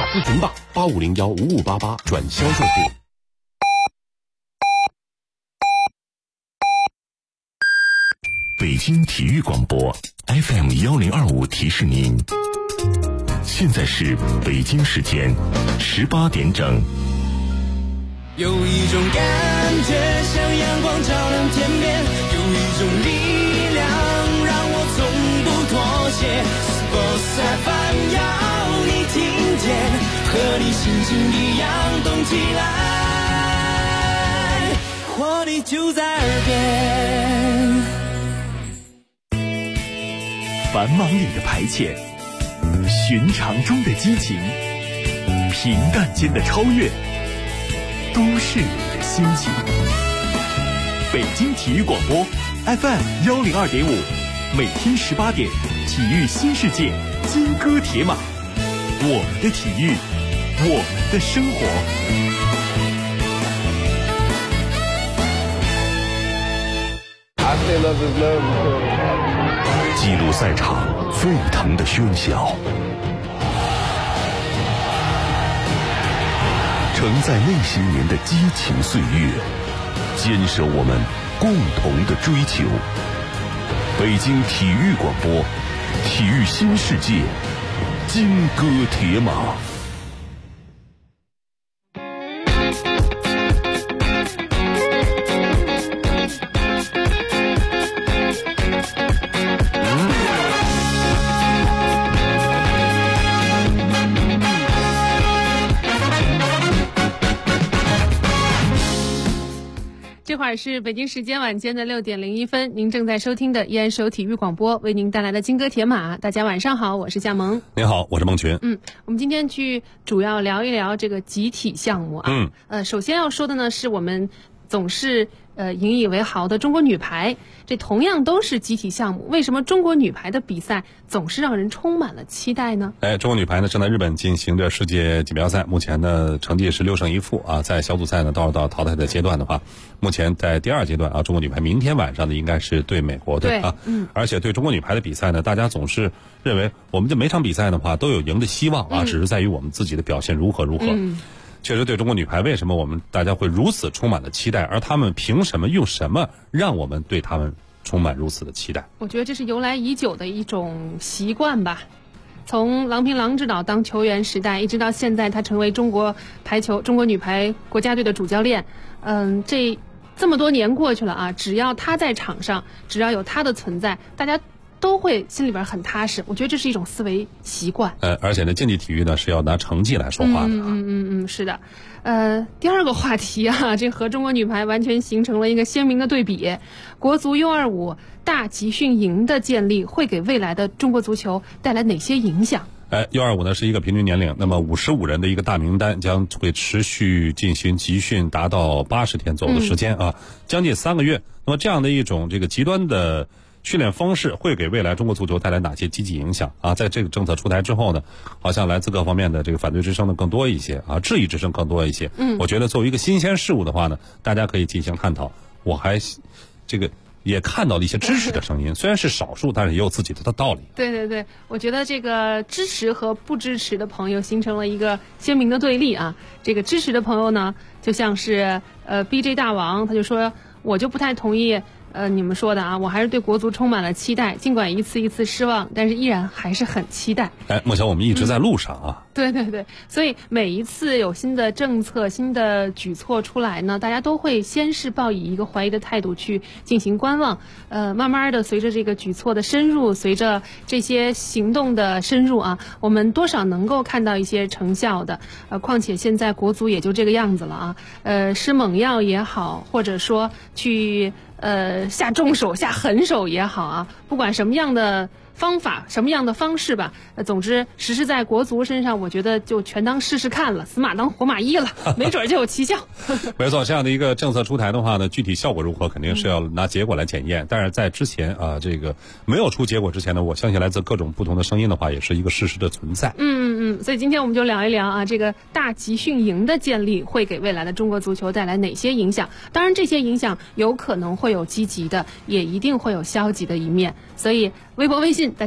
咨询吧，85015588转销售部。 北京体育广播 FM1025提示您，现在是北京时间18点整。 有一种感觉像阳光照亮天边，有一种力量让我从不妥协。Sports FM 要你听见，和你心情一样动起来，活力就在耳边。 繁忙里的排遣，寻常中的激情，平淡间的超越，都市里的心情。北京体育广播 FM102.5，每天18点，体育新世界，金戈铁马，我们的体育，我们的生活。 记录赛场沸腾的喧嚣，承载那些年的激情岁月，坚守我们共同的追求。北京体育广播，体育新世界，金戈铁马。 这会儿是北京时间晚间的6点01分，您正在收听的依然是由体育广播为您带来的金戈铁马。大家晚上好，我是夏萌。 您好，我是孟群。 我们今天主要聊一聊这个集体项目啊。首先要说的呢，是我们总是引以为豪的中国女排，这同样都是集体项目，为什么中国女排的比赛总是让人充满了期待呢？中国女排呢正在日本进行着世界锦标赛，目前呢成绩是6胜1负啊，在小组赛呢到淘汰的阶段的话，目前在第2阶段啊，中国女排明天晚上呢应该是对美国队啊，而且对中国女排的比赛呢，大家总是认为我们这每场比赛的话都有赢的希望啊，只是在于我们自己的表现如何。确实，对中国女排为什么我们大家会如此充满了期待，而他们凭什么用什么让我们对他们充满如此的期待？我觉得这是由来已久的一种习惯吧。从郎平郎指导当球员时代，一直到现在他成为中国女排国家队的主教练，这么多年过去了啊，只要他在场上，只要有他的存在，大家都会心里边很踏实。我觉得这是一种思维习惯。而且呢，竞技体育呢是要拿成绩来说话的。是的。第二个话题啊，这和中国女排完全形成了一个鲜明的对比。国足 U25 大集训营的建立会给未来的中国足球带来哪些影响？U25 呢是一个平均年龄，那么55人的一个大名单，将会持续进行集训，达到80天左右的时间啊，将近3个月。那么这样的一种这个极端的训练方式会给未来中国足球带来哪些积极影响啊？在这个政策出台之后呢，好像来自各方面的这个反对之声呢更多一些啊，质疑之声更多一些。我觉得作为一个新鲜事物的话呢，大家可以进行探讨。我还也看到了一些支持的声音，虽然是少数，但是也有自己的道理。对，我觉得这个支持和不支持的朋友形成了一个鲜明的对立啊。这个支持的朋友呢，就像是BJ 大王，他就说我就不太同意你们说的啊，我还是对国足充满了期待，尽管一次一次失望，但是依然还是很期待。目前我们一直在路上啊。对，所以每一次有新的政策、新的举措出来呢，大家都会先是抱以一个怀疑的态度去进行观望。慢慢的随着这个举措的深入，随着这些行动的深入啊，我们多少能够看到一些成效的。况且现在国足也就这个样子了啊。施猛药也好，或者说去下重手、下狠手也好啊，不管什么样的方法、什么样的方式吧，总之实施在国足身上，我觉得就全当试试看了，死马当活马医了，没准就有奇效。没错，这样的一个政策出台的话呢，具体效果如何，肯定是要拿结果来检验。但是在之前啊，这个没有出结果之前呢，我相信来自各种不同的声音的话，也是一个事实的存在。所以今天我们就聊一聊啊，这个大集训营的建立会给未来的中国足球带来哪些影响？当然，这些影响有可能会有积极的，也一定会有消极的一面。所以微博、微信大家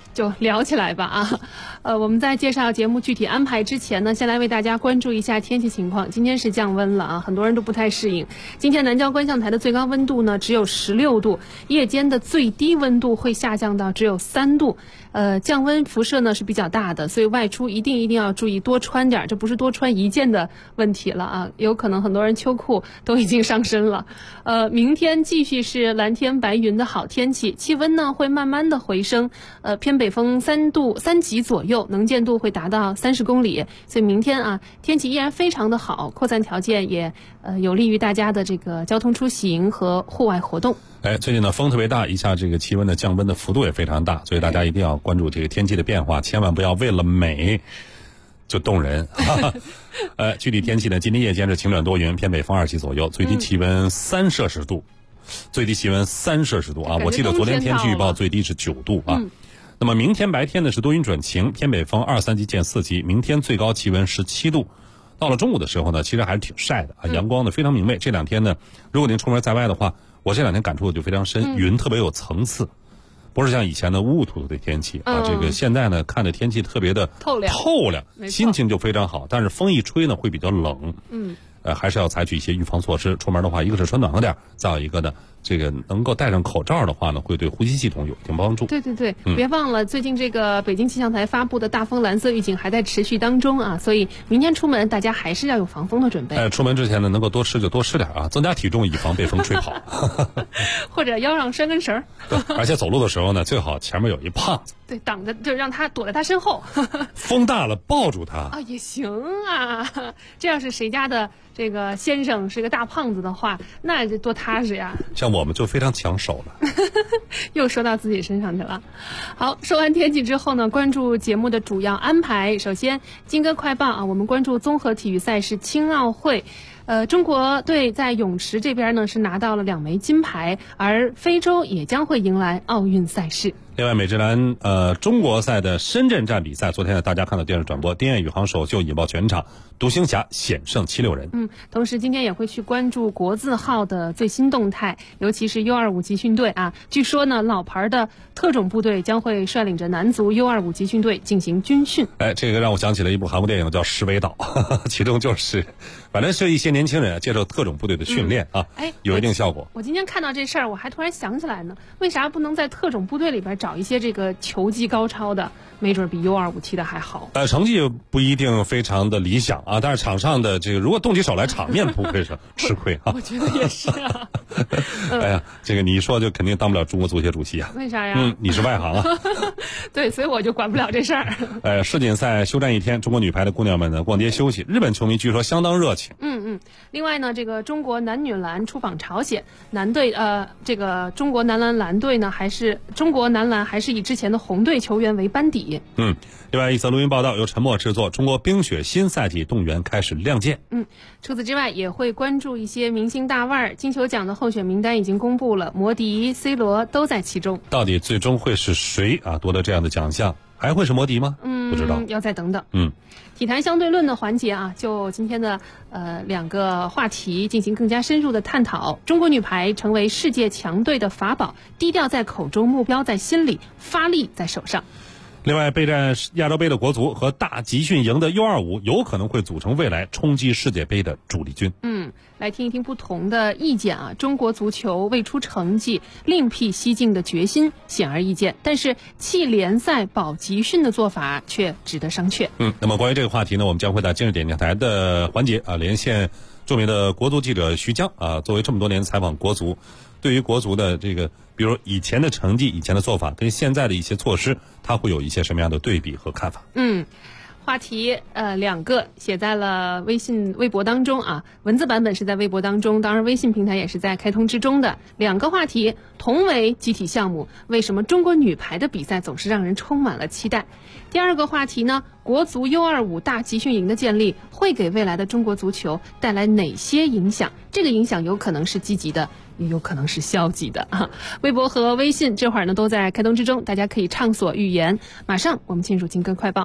就聊起来吧啊。我们在介绍节目具体安排之前呢，先来为大家关注一下天气情况。今天是降温了啊，很多人都不太适应。今天南郊观象台的最高温度呢只有16度，夜间的最低温度会下降到只有3度。降温辐射呢是比较大的，所以外出一定要注意多穿点，这不是多穿一件的问题了啊，有可能很多人秋裤都已经上身了。明天继续是蓝天白云的好天气，气温呢会慢慢的回升，偏北风3级左右，能见度会达到30公里，所以明天啊天气依然非常的好，扩散条件也有利于大家的这个交通出行和户外活动。 最近呢风特别大，一下这个气温的降温的幅度也非常大，所以大家一定要关注这个天气的变化，千万不要为了美就动人。具体天气呢，今天夜间是晴转多云，偏北风2级左右，最低气温3摄氏度，最低气温3摄氏度啊！我记得昨天天气预报最低是9度啊。那么明天白天呢是多云转晴，偏北风2、3级见4级，明天最高气温17度。到了中午的时候呢，其实还是挺晒的啊，阳光呢非常明媚。这2天呢，如果您出门在外的话，我这2天感触就非常深，云特别有层次，不是像以前的雾土的天气啊。这个现在呢，看着天气特别的透亮，心情就非常好。但是风一吹呢，会比较冷。还是要采取一些预防措施。出门的话，一个是穿暖和点，再有一个呢，这个能够戴上口罩的话呢，会对呼吸系统有一定帮助。 对，别忘了最近这个北京气象台发布的大风蓝色预警还在持续当中啊，所以明天出门大家还是要有防风的准备。 出门之前呢，能够多吃就多吃点啊，增加体重，以防被风吹跑。 或者腰上拴根绳。 而且走路的时候呢，最好前面有一胖子。 对，挡着就让他躲在他身后。 风大了抱住他啊也行啊，这要是谁家的这个先生是个大胖子的话，那就多踏实呀。 像我们就非常抢手了。 又说到自己身上去了。好，说完天气之后呢，关注节目的主要安排。首先金歌快报啊，我们关注综合体育赛事青奥会。中国队在泳池这边呢是拿到了2枚金牌，而非洲也将会迎来奥运赛事。 另外，美职篮中国赛的深圳站比赛，昨天呢大家看到电视转播，丁彦雨航首秀引爆全场，独行侠险胜76人。 同时今天也会去关注国字号的最新动态，尤其是 U25 集训队啊，据说呢老牌的特种部队将会率领着男足 U25 集训队进行军训。 这个让我想起了一部韩国电影叫《石尾岛》，其中就是反正是一些年轻人接受特种部队的训练啊，有一定效果。 我今天看到这事儿，我还突然想起来呢，为啥不能在特种部队里边找一些这个球技高超的，没准比 U25 踢的还好。 成绩不一定非常的理想啊，但是场上的这个如果动起手来，场面不会是吃亏啊。 我觉得也是啊。 哎呀，这个你一说就肯定当不了中国足协主席啊。 为啥呀？ 你是外行啊。 对，所以我就管不了这事儿。 世锦赛休战1天，中国女排的姑娘们呢逛街休息，日本球迷据说相当热情。 另外呢，这个中国男女篮出访朝鲜，男队这个中国男篮篮队呢，中国男篮还是以之前的红队球员为班底。 另外一则录音报道由陈默制作，中国冰雪新赛季动员开始亮剑。 除此之外也会关注一些明星大腕，金球奖的候选名单已经公布了，摩迪、C 罗都在其中。 到底最终会是谁啊夺得这样的奖项？还会是摩迪吗？不知道， 要再等等。体坛相对论的环节啊，就今天的2个话题进行更加深入的探讨。中国女排成为世界强队的法宝，低调在口中，目标在心里，发力在手上。 另外，备战亚洲杯的国足和大集训营的 U25 有可能会组成未来冲击世界杯的主力军。 来听一听不同的意见啊。中国足球未出成绩，另辟蹊径的决心显而易见，但是弃联赛保集训的做法却值得商榷。 那么关于这个话题呢，我们将会在今日点评台的环节连线著名的国足记者徐江啊，作为这么多年采访国足，对于国足的这个，比如以前的成绩、以前的做法跟现在的一些措施，他会有一些什么样的对比和看法？ 话题2个写在了微博当中啊，文字版本是在微博当中，当然微信平台也是在开通之中的。2个话题同为集体项目，为什么中国女排的比赛总是让人充满了期待？第2个话题呢，国足 U25 大集训营的建立会给未来的中国足球带来哪些影响？这个影响有可能是积极的，也有可能是消极的啊。微博和微信这会儿呢都在开通之中，大家可以畅所欲言。马上我们进入金歌快报。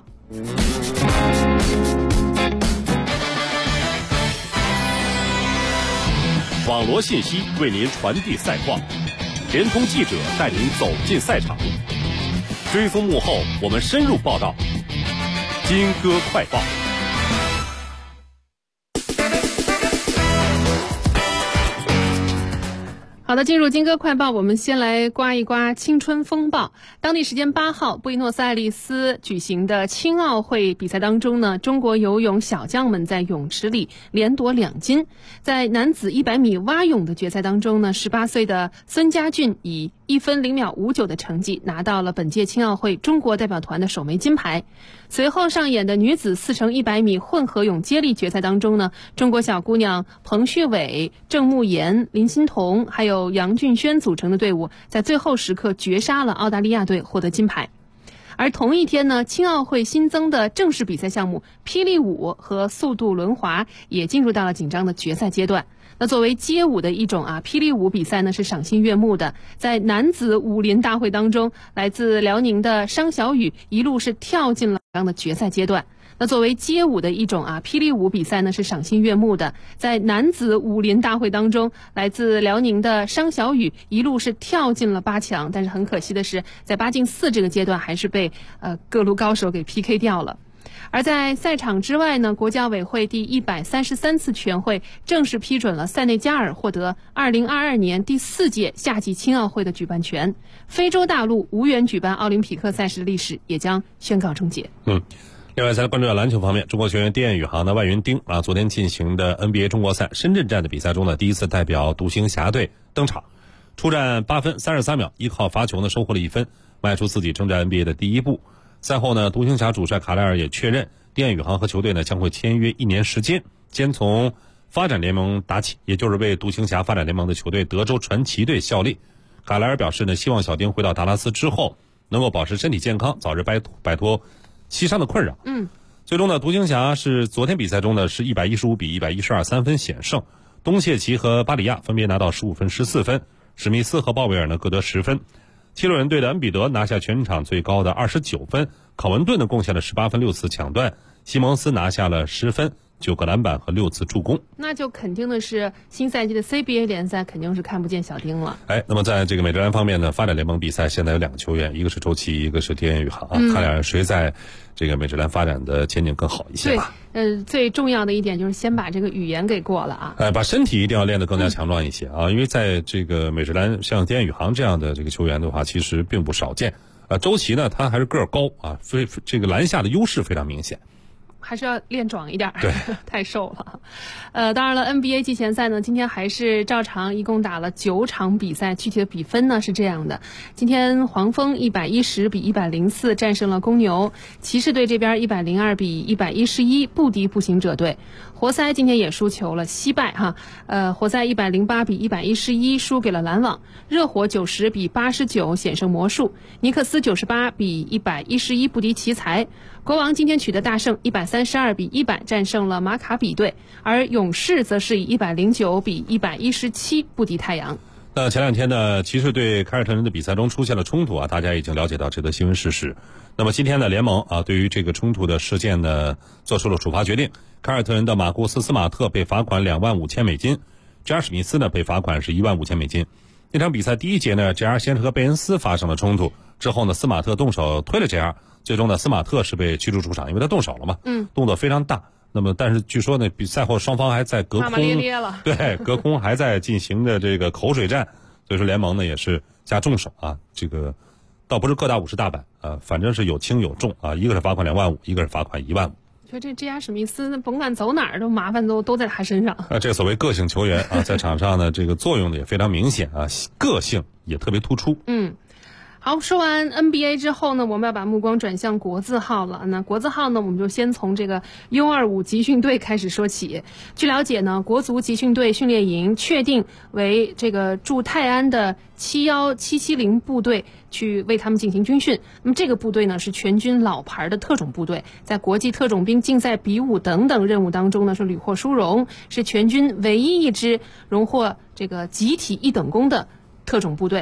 网罗信息为您传递赛况，联通记者带您走进赛场。 追踪幕后，我们深入报道。金歌快报。 好的，进入金歌快报，我们先来刮一刮青春风暴。当地时间8号，布宜诺斯艾利斯举行的青奥会比赛当中呢，中国游泳小将们在泳池里连夺2金。在男子100米蛙泳的决赛当中呢，18岁的孙佳俊以1分0秒59的成绩拿到了本届青奥会中国代表团的首枚金牌。随后上演的女子4乘100米混合泳接力决赛当中呢，中国小姑娘彭旭伟、郑慕言、林欣彤还有杨俊轩组成的队伍在最后时刻绝杀了澳大利亚队，获得金牌。而同一天呢，青奥会新增的正式比赛项目霹雳舞和速度轮滑也进入到了紧张的决赛阶段。那作为街舞的一种霹雳舞比赛呢是赏心悦目的。在男子武林大会当中，来自辽宁的商小雨一路是跳进了的决赛阶段。那作为街舞的一种霹雳舞比赛呢是赏心悦目的。在男子武林大会当中，来自辽宁的商小雨一路是跳进了8强，但是很可惜的是，在8进4这个阶段还是被各路高手给 PK 掉了。而在赛场之外呢，国教委会第133次全会正式批准了塞内加尔获得2022年第4届夏季青奥会的举办权，非洲大陆无缘举办奥林匹克赛事的历史也将宣告终结。 另外，再来关注到篮球方面，中国球员电宇航的外援丁昨天进行的 NBA 中国赛深圳站的比赛中呢，第一次代表独行侠队登场，出战8分33秒，依靠罚球呢收获了1分，迈出自己征战 NBA 的第一步。赛后呢，独行侠主帅卡莱尔也确认，电宇航和球队呢将会签约1年时间，先从发展联盟打起，也就是为独行侠发展联盟的球队德州传奇队效力。卡莱尔表示呢，希望小丁回到达拉斯之后能够保持身体健康，早日摆脱膝伤的困扰。最终呢，独行侠是昨天比赛中呢是115比112，3分险胜。东契奇和巴里亚分别拿到15分、14分，史密斯和鲍威尔呢各得10分。七六人队的恩比德拿下全场最高的29分，考文顿呢贡献了18分6次抢断，西蒙斯拿下了10分9个篮板和6次助攻。 那就肯定的是新赛季的 CBA 联赛肯定是看不见小丁了。 那么在这个美职篮方面呢，发展联盟比赛现在有2个球员，一个是周琦，一个是丁宇航看俩人谁在这个美职篮发展的前景更好一些吧。 对，最重要的一点就是先把这个语言给过了把身体一定要练得更加强壮一些因为在这个美职篮像丁宇航这样的这个球员的话，其实并不少见。周琦呢，他还是个儿高这个篮下的优势非常明显。 还是要练壮一点， 对， 太瘦了。当然了 ，NBA 季前赛呢，今天还是照常，一共打了9场比赛，具体的比分呢是这样的：今天黄蜂110比104战胜了公牛，骑士队这边102比111不敌步行者队。活塞今天也输球了，惜败活塞108比111输给了篮网，热火90比89险胜魔术，尼克斯98比111不敌奇才，国王今天取得大胜，132比100战胜了马卡比队，而勇士则是以109比117不敌太阳。 那前2天呢，骑士对凯尔特人的比赛中出现了冲突大家已经了解到这则新闻事实。那么今天呢，联盟对于这个冲突的事件呢做出了处罚决定。凯尔特人的马库斯·斯马特被罚款$25,000，吉尔史密斯呢被罚款是$15,000。那场比赛第一节呢，JR 先是和贝恩斯发生了冲突，之后呢，斯马特动手推了 JR， 最终呢，斯马特是被驱逐出场，因为他动手了嘛，动作非常大。那么，但是据说呢，比赛后双方还在隔空， 骂骂咧咧了， 对，隔空还在进行的这个口水战，所以说联盟呢也是下重手这个倒不是各打50大板反正是有轻有重一个是罚款25,000，一个是罚款15,000。 说这JR史密斯甭管走哪儿都麻烦都在他身上这所谓个性球员在场上呢这个作用呢也非常明显个性也特别突出。 好，说完 NBA 之后呢，我们要把目光转向国字号了。那国字号呢，我们就先从这个 U25 集训队开始说起。据了解呢，国足集训队训练营确定为这个驻泰安的71770部队去为他们进行军训。那么这个部队呢是全军老牌的特种部队，在国际特种兵竞赛比武等等任务当中呢是屡获殊荣，是全军唯一一支荣获这个集体1等功的特种部队。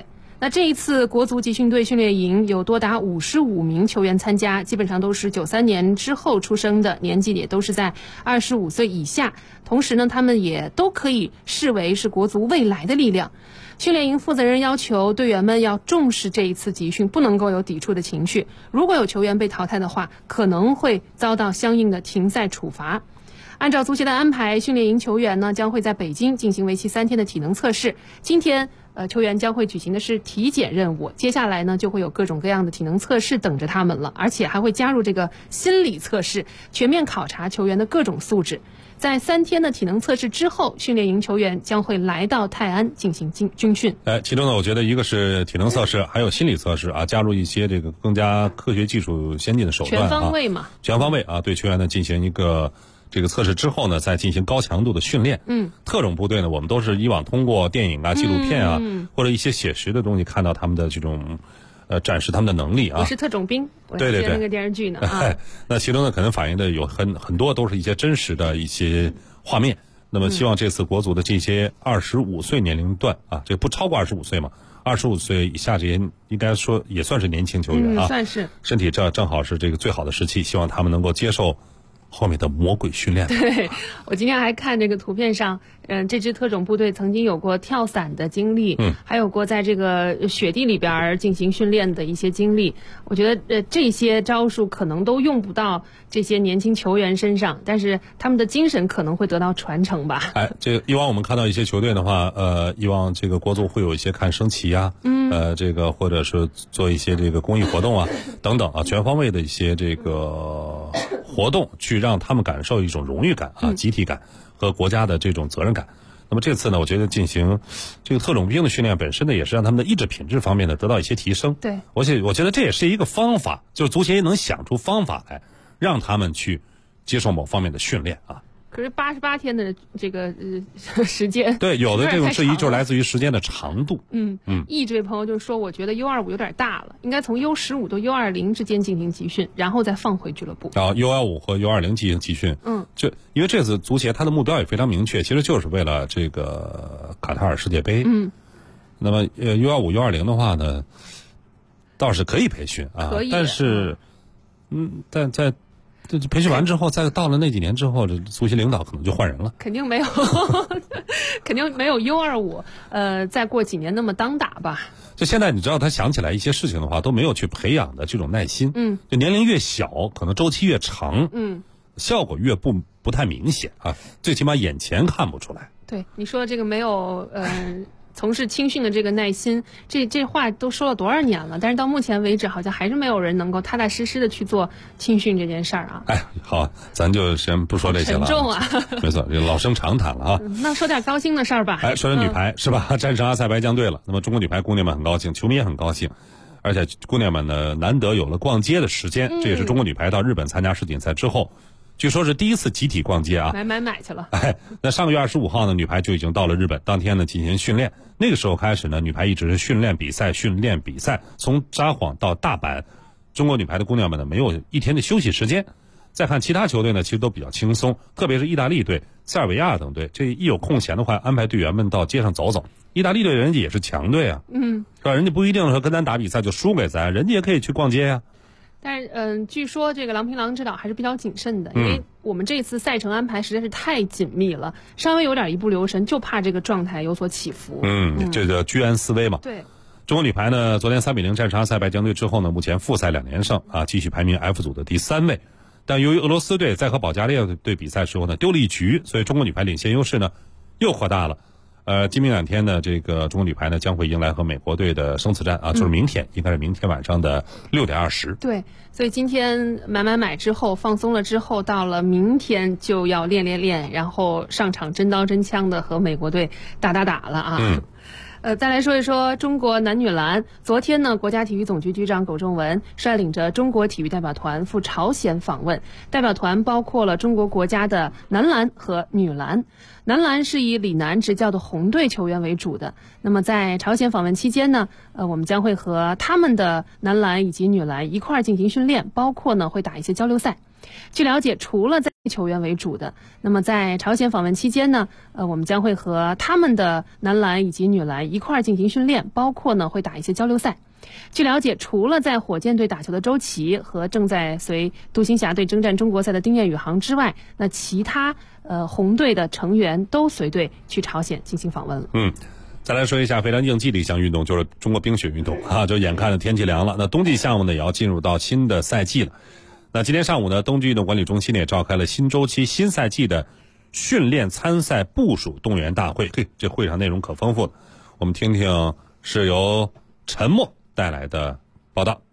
那这一次国足集训队训练营有多达55名球员参加，基本上都是93年之后出生的，年纪也都是在25岁以下。同时呢，他们也都可以视为是国足未来的力量。训练营负责人要求队员们要重视这一次集训，不能够有抵触的情绪。如果有球员被淘汰的话，可能会遭到相应的停赛处罚。按照足协的安排，训练营球员呢将会在北京进行为期3天的体能测试。今天球员将会举行的是体检任务，接下来呢就会有各种各样的体能测试等着他们了，而且还会加入这个心理测试，全面考察球员的各种素质。在3天的体能测试之后，训练营球员将会来到泰安进行军训。 其中呢，我觉得一个是体能测试，还有心理测试啊，加入一些这个更加科学技术先进的手段， 全方位嘛， 全方位啊，对球员呢进行一个这个测试之后呢，再进行高强度的训练。特种部队呢，我们都是以往通过电影啊、纪录片啊，或者一些写实的东西看到他们的这种展示他们的能力啊。 我是特种兵，我对那个电视剧呢啊。 那其中呢，可能反映的有很多都是一些真实的一些画面。那么希望这次国足的这些25岁年龄段啊，这不超过25岁嘛，25岁以下这些应该说也算是年轻球员啊， 算是身体正好是这个最好的时期，希望他们能够接受后面的魔鬼训练。 对，我今天还看这个图片上，这支特种部队曾经有过跳伞的经历，还有过在这个雪地里边进行训练的一些经历。我觉得这些招数可能都用不到这些年轻球员身上，但是他们的精神可能会得到传承吧。 这个以往我们看到一些球队的话，以往这个国足会有一些看升旗啊，这个或者是做一些这个公益活动啊，等等啊，全方位的一些这个活动，去让他们感受一种荣誉感啊、集体感和国家的这种责任感。那么这次呢，我觉得进行这个特种兵的训练本身呢，也是让他们的意志品质方面呢得到一些提升。 对， 我觉得这也是一个方法，就是足协也能想出方法来，让他们去接受某方面的训练啊。 可是88天的这个时间， 对，有的这种质疑就是来自于时间的长度。 易这位朋友就说，我觉得 U25 有点大了，应该从 U15 到 U20 之间进行集训，然后再放回俱乐部。 然后 U15 和 U20 进行集训。就因为这次足协他的目标也非常明确，其实就是为了这个卡塔尔世界杯。那么U15、U20 的话呢，倒是可以培训啊，但是但在这培训完之后，再到了那几年之后，这足协领导可能就换人了。 肯定没有肯定没有 U25 再过几年那么当打吧。 就现在你知道他想起来一些事情的话，都没有去培养的这种耐心。就年龄越小，可能周期越长，效果越不太明显啊，最起码眼前看不出来。 对，你说这个没有从事青训的这个耐心，这话都说了多少年了，但是到目前为止，好像还是没有人能够踏踏实实的去做青训这件事儿啊。 好，咱就先不说这些了。 沉重啊， 没错，这老生常谈了啊。 那说点高兴的事儿吧。 说点女排是吧？战胜阿塞拜疆队了。那么中国女排姑娘们很高兴，球迷也很高兴，而且姑娘们呢难得有了逛街的时间，这也是中国女排到日本参加世锦赛之后。据说是第一次集体逛街啊， 买去了。 那上个月25号呢，女排就已经到了日本，当天呢进行训练。那个时候开始呢，女排一直是训练比赛，从札幌到大阪，中国女排的姑娘们呢没有一天的休息时间。再看其他球队呢，其实都比较轻松，特别是意大利队、塞尔维亚等队，这一有空闲的话，安排队员们到街上走走。意大利队人家也是强队啊，是吧？人家不一定说跟咱打比赛就输给咱，人家也可以去逛街呀。 但是，据说这个郎平郎指导还是比较谨慎的，因为我们这次赛程安排实在是太紧密了，稍微有点一不留神，就怕这个状态有所起伏。 这个居安思危嘛。 对， 中国女排呢，昨天3-0战胜阿塞拜疆队之后呢，目前复赛2连胜啊，继续排名 F 组的第3位。但由于俄罗斯队在和保加利亚队比赛时候呢丢了一局，所以中国女排领先优势呢又扩大了。今明两天呢，这个中国女排呢将会迎来和美国队的生死战啊，就是明天，应该是明天晚上的6点20。 对，所以今天买之后放松了之后，到了明天就要练，然后上场真刀真枪的和美国队打了啊。再来说一说中国男女篮。昨天呢，国家体育总局局长苟仲文率领着中国体育代表团赴朝鲜访问，代表团包括了中国国家的男篮和女篮。男篮是以李楠执教的红队球员为主的。那么在朝鲜访问期间呢，我们将会和他们的男篮以及女篮一块儿进行训练，包括呢会打一些交流赛。 据了解，除了在球员为主的，那么在朝鲜访问期间呢，我们将会和他们的男篮以及女篮一块儿进行训练，包括呢会打一些交流赛。据了解，除了在火箭队打球的周琦和正在随独行侠队征战中国赛的丁彦雨航之外，那其他红队的成员都随队去朝鲜进行访问了。 再来说一下非常应季的一项运动，就是中国冰雪运动啊，就眼看着天气凉了，那冬季项目呢也要进入到新的赛季了。那今天上午呢，冬季运动管理中心也召开了新周期新赛季的训练参赛部署动员大会。这会上内容可丰富了，我们听听是由陈默带来的报道。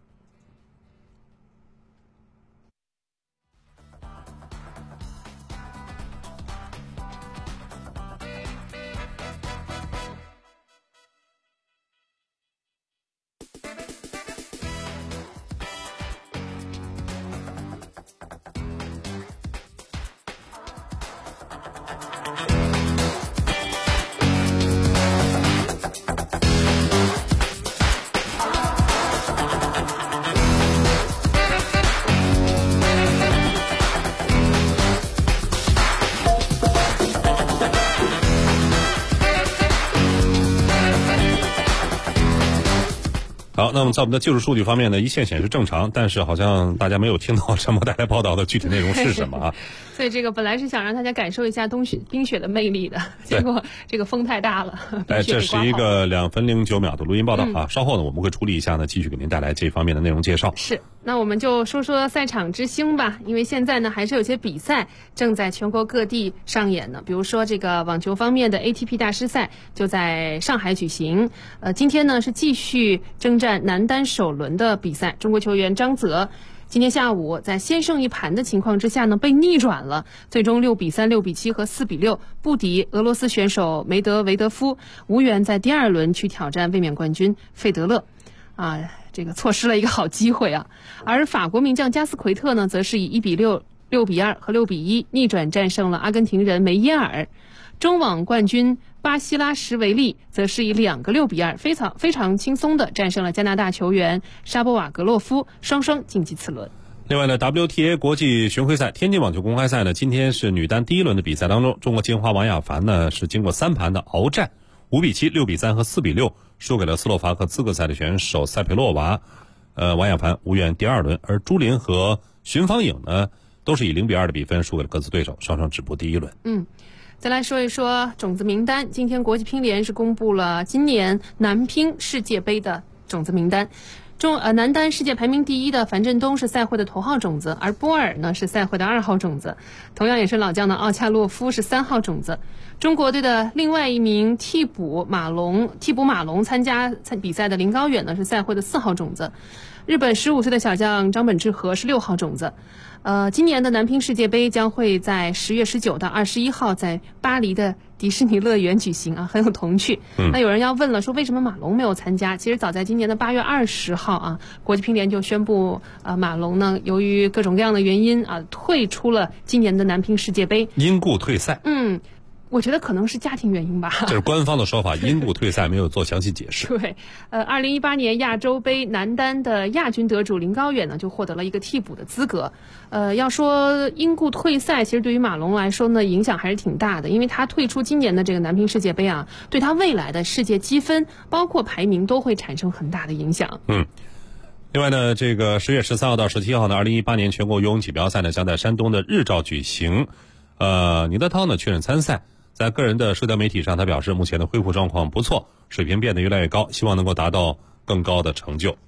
好，那么在我们的技术数据方面呢，一线显示正常，但是好像大家没有听到陈默带来报道的具体内容是什么啊？ 所以这个本来是想让大家感受一下冰雪的魅力的，结果这个风太大了。 这是一个2分09秒的录音报道啊。稍后呢，我们会处理一下呢，继续给您带来这方面的内容介绍。 是，那我们就说说赛场之星吧，因为现在呢还是有些比赛正在全国各地上演呢。比如说这个网球方面的 ATP 大师赛就在上海举行，今天呢是继续征战男单首轮的比赛，中国球员张泽今天下午在先胜一盘的情况之下呢，被逆转了，最终6比3、6比7和4比6不敌俄罗斯选手梅德韦德夫，无缘在第2轮去挑战卫冕冠军费德勒。这个错失了一个好机会啊！而法国名将加斯奎特呢，则是以1比6、6比2和6比1逆转战胜了阿根廷人梅耶尔。中网冠军巴西拉什维利则是以2个6比2非常轻松的战胜了加拿大球员沙波瓦格洛夫，双双晋级次轮。 另外呢 WTA 国际巡回赛天津网球公开赛呢，今天是女单第1轮的比赛当中，中国金花王雅凡呢是经过3盘的鏖战，5比7、6比3和4比6输给了斯洛伐克资格赛的选手塞佩洛娃，王雅凡无缘第2轮，而朱琳和荀芳颖呢都是以0比2的比分输给了各自对手，双双止步第1轮。 再来说一说种子名单，今天国际乒联是公布了今年男乒世界杯的种子名单。男单世界排名第1的樊振东是赛会的头号种子，而波尔呢是赛会的2号种子，同样也是老将的奥恰洛夫是3号种子。中国队的另外一名替补马龙参加比赛的林高远呢是赛会的4号种子。日本15岁的小将张本智和是6号种子。今年的男乒世界杯将会在10月19到21号在巴黎的迪士尼乐园举行啊，很有童趣。那有人要问了，说为什么马龙没有参加？其实早在今年的8月20号啊，国际乒联就宣布马龙呢由于各种各样的原因退出了今年的男乒世界杯， 因故退赛。 我觉得可能是家庭原因吧， 这是官方的说法，因故退赛，没有做详细解释。 对，2018年亚洲杯男单的亚军得主林高远呢，就获得了一个替补的资格。要说因故退赛，其实对于马龙来说呢，影响还是挺大的，因为他退出今年的这个男乒世界杯啊，对他未来的世界积分，包括排名都会产生很大的影响。 另外呢，这个10月13号到17号呢，2018年全国游泳锦标赛呢，将在山东的日照举行。宁德涛呢确认参赛。在个人的社交媒体上，他表示目前的恢复状况不错，水平变得越来越高，希望能够达到更高的成就。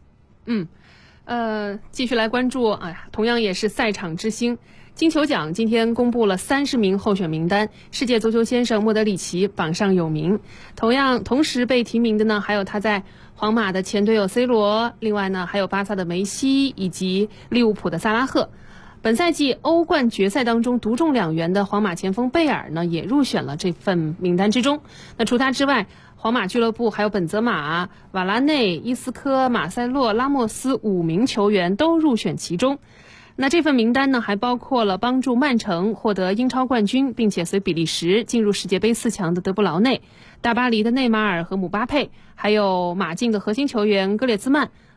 继续来关注同样也是赛场之星，金球奖今天公布了30名候选名单，世界足球先生莫德里奇榜上有名。同时被提名的呢，还有他在皇马的前队友 C 罗，另外呢还有巴萨的梅西以及利物浦的萨拉赫。本赛季欧冠决赛当中独中2元的皇马前锋贝尔呢，也入选了这份名单之中。那除他之外，皇马俱乐部还有本泽马、瓦拉内、伊斯科、马塞洛、拉莫斯5名球员都入选其中。那这份名单呢，还包括了帮助曼城获得英超冠军，并且随比利时进入世界杯4强的德布劳内，大巴黎的内马尔和姆巴佩，还有马竞的核心球员格列兹曼，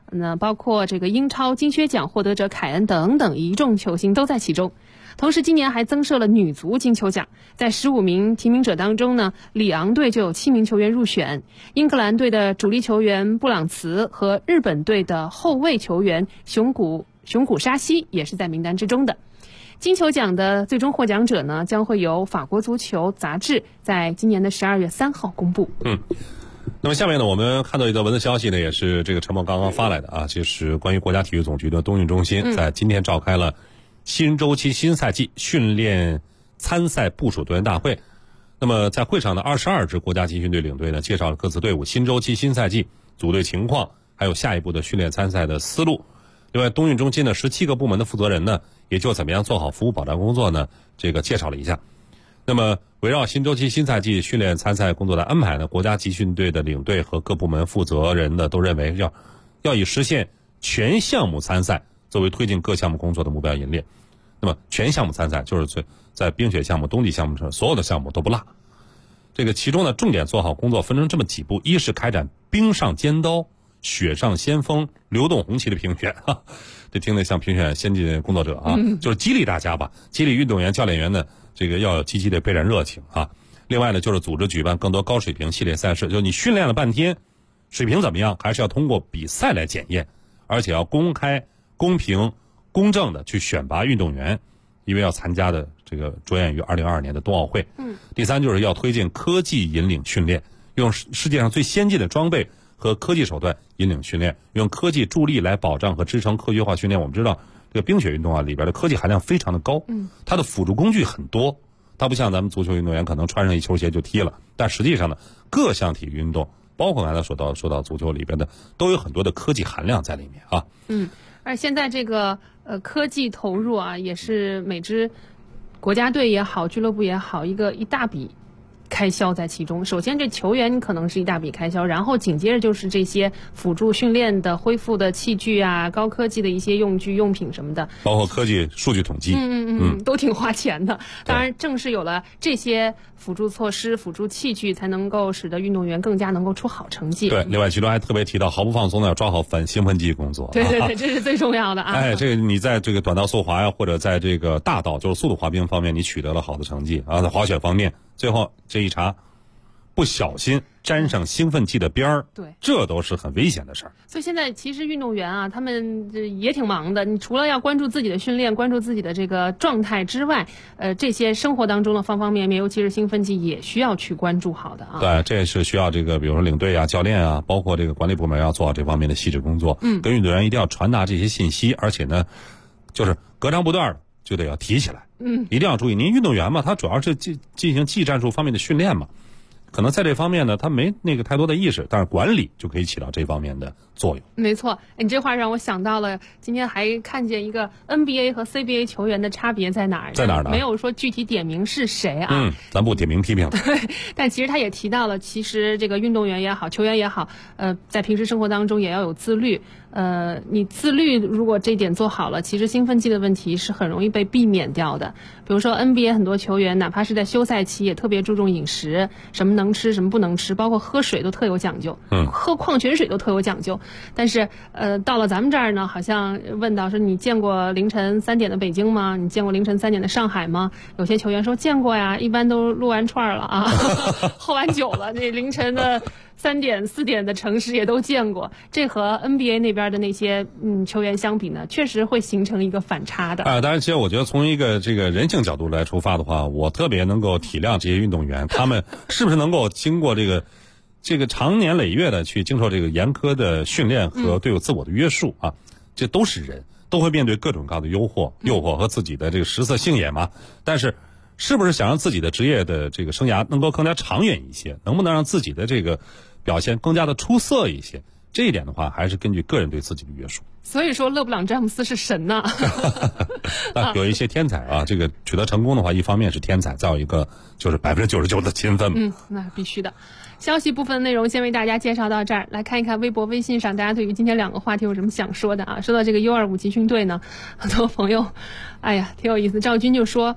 那包括这个英超金靴奖获得者凯恩等等一众球星都在其中。同时今年还增设了女足金球奖，在15名提名者当中呢，里昂队就有7名球员入选，英格兰队的主力球员布朗茨和日本队的后卫球员熊谷沙希也是在名单之中的。金球奖的最终获奖者呢，将会由法国足球杂志在今年的12月3号公布。 那么下面呢，我们看到一个文字消息呢，也是这个陈默刚刚发来的啊，就是关于国家体育总局的冬运中心在今天召开了新周期新赛季训练参赛部署队员大会。那么在会上呢，22支国家集训队领队呢介绍了各自队伍新周期新赛季组队情况，还有下一步的训练参赛的思路。另外，冬运中心的17个部门的负责人呢，也就怎么样做好服务保障工作呢，这个介绍了一下。那么围绕新周期新赛季训练参赛工作的安排呢，国家集训队的领队和各部门负责人呢都认为要以实现全项目参赛作为推进各项目工作的目标引领。那么全项目参赛就是在冰雪项目、冬季项目上所有的项目都不落。这个其中呢，重点做好工作分成这么几步：一是开展冰上尖刀、雪上先锋、流动红旗的评选，这听得像评选先进工作者啊，就是激励大家吧，激励运动员、教练员呢，这个要有积极的备战热情啊。另外呢，就是组织举办更多高水平系列赛事，就是你训练了半天，水平怎么样，还是要通过比赛来检验，而且要公开、公平、公正的去选拔运动员，因为要参加的这个着眼于2022年的冬奥会。第三就是要推进科技引领训练，用世界上最先进的装备和科技手段引领训练，用科技助力来保障和支撑科学化训练。我们知道这个冰雪运动啊，里边的科技含量非常的高，它的辅助工具很多，它不像咱们足球运动员可能穿上一球鞋就踢了，但实际上呢，各项体育运动，包括刚才说到足球里边的，都有很多的科技含量在里面啊。 而现在这个科技投入啊，也是每支国家队也好，俱乐部也好，一大笔开销在其中。首先这球员可能是一大笔开销，然后紧接着就是这些辅助训练的恢复的器具啊，高科技的一些用具用品什么的， 包括科技数据统计， 都挺花钱的。当然正是有了这些辅助措施、辅助器具，才能够使得运动员更加能够出好成绩。 对，另外其中还特别提到，毫不放松的要抓好反兴奋剂工作。 对，这是最重要的啊。 这个你在这个短道速滑呀，或者在这个大道就是速度滑冰方面，你取得了好的成绩啊，在滑雪方面，最后这一查，不小心沾上兴奋剂的边儿， 对， 这都是很危险的事儿。 所以现在其实运动员啊，他们也挺忙的。你除了要关注自己的训练、关注自己的这个状态之外，这些生活当中的方方面面，尤其是兴奋剂，也需要去关注好的啊。 对，这也是需要这个，比如说领队啊、教练啊，包括这个管理部门要做好这方面的细致工作。跟运动员一定要传达这些信息，而且呢，就是隔长不断的就得要提起来。一定要注意，您运动员嘛，他主要是进行技战术方面的训练嘛。可能在这方面呢，他没那个太多的意识，但是管理就可以起到这方面的作用。 没错，你这话让我想到了，今天还看见一个 NBA 和 CBA 球员的差别在哪儿？ 在哪儿呢？ 没有说具体点名是谁啊。 咱不点名批评。 对，但其实他也提到了，其实这个运动员也好，球员也好，在平时生活当中也要有自律。你自律如果这点做好了，其实兴奋剂的问题是很容易被避免掉的。比如说 NBA 很多球员，哪怕是在休赛期，也特别注重饮食，什么能吃什么不能吃，包括喝水都特有讲究，喝矿泉水都特有讲究。但是到了咱们这儿呢，好像问到说你见过凌晨3点的北京吗？你见过凌晨3点的上海吗？有些球员说见过呀，一般都撸完串了啊，喝完酒了，那凌晨的3点4点的城市也都见过。这和 NBA 那边的那些球员相比呢，确实会形成一个反差的。 当然，其实我觉得从一个这个人性角度来出发的话，我特别能够体谅这些运动员，他们是不是能够经过这个长年累月的去经受这个严苛的训练和对自我的约束啊，这都是人，都会面对各种各样的诱惑和自己的这个食色性也嘛。但是不是想让自己的职业的这个生涯能够更加长远一些，能不能让自己的这个表现更加的出色一些，这一点的话还是根据个人对自己的约束。 所以说勒布朗詹姆斯是神呐。 有一些天才啊，这个取得成功的话，一方面是天才，再有一个就是99%的勤奋。 那必须的。消息部分内容先为大家介绍到这儿，来看一看微博微信上大家对于今天2个话题有什么想说的啊。说到这个 U25集训队呢，很多朋友挺有意思。赵军就说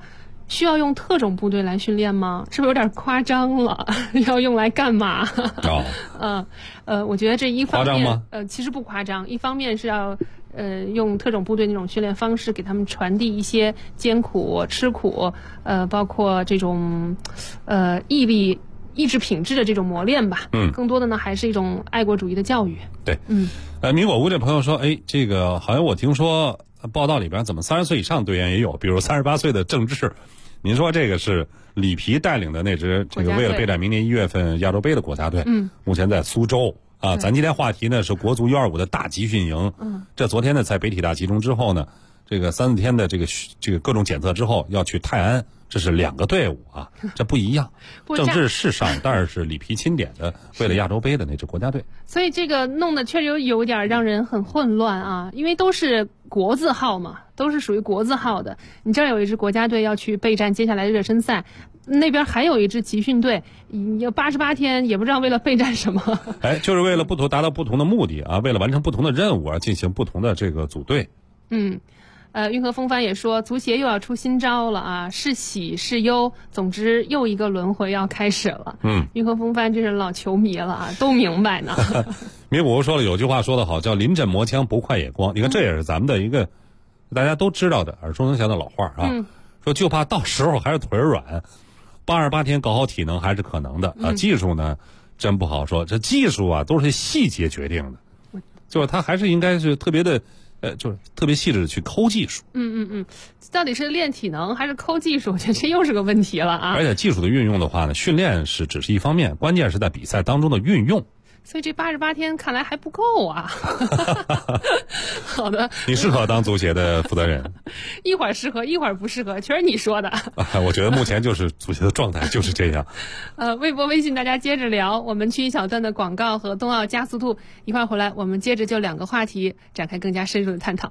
需要用特种部队来训练吗？是不是有点夸张了？要用来干嘛？我觉得这一方面， 夸张吗？ 其实不夸张。一方面是要用特种部队那种训练方式给他们传递一些艰苦、吃苦，包括这种意志品质的这种磨练吧。更多的呢还是一种爱国主义的教育。 对，米果屋这朋友说，这个好像我听说报道里边怎么30岁以上队员也有，比如38岁的郑智。您说这个是里皮带领的那支这个为了备战明年1月份亚洲杯的国家队，目前在苏州啊。咱今天话题呢是国足U25的大集训营，这昨天呢在北体大集中之后呢，这个3-4天的这个各种检测之后要去泰安，这是2个队伍啊，这不一样。郑智是上，但是里皮钦点的为了亚洲杯的那支国家队， 所以这个弄得确实有点让人很混乱啊，因为都是国字号嘛，都是属于国字号的。你这儿有一支国家队要去备战接下来的热身赛，那边还有一支集训队，有88天，也不知道为了备战什么。 就是为了达到不同的目的啊，为了完成不同的任务而进行不同的这个组队。 运河风帆也说，足协又要出新招了啊，是喜是忧，总之又一个轮回要开始了。运河风帆真是老球迷了啊，都明白呢。 米谷说了，有句话说得好，叫临阵磨枪不快也光。你看，这也是咱们的一个大家都知道的耳熟能详的老话啊。说就怕到时候还是腿软，88天搞好体能还是可能的啊。技术呢，真不好说，这技术啊都是细节决定的，就是它还是应该是特别的。就是特别细致的去抠技术。 到底是练体能还是抠技术？我觉得这又是个问题了啊。 而且技术的运用的话呢，训练只是一方面，关键是在比赛当中的运用。 所以这88天看来还不够啊。好的， 你适合当足协的负责人。 一会儿适合，一会儿不适合，全是你说的。 我觉得目前就是足协的状态就是这样。 微博、微信大家接着聊，我们去一小段的广告和冬奥加速度，一块儿回来，我们接着就2个话题展开更加深入的探讨。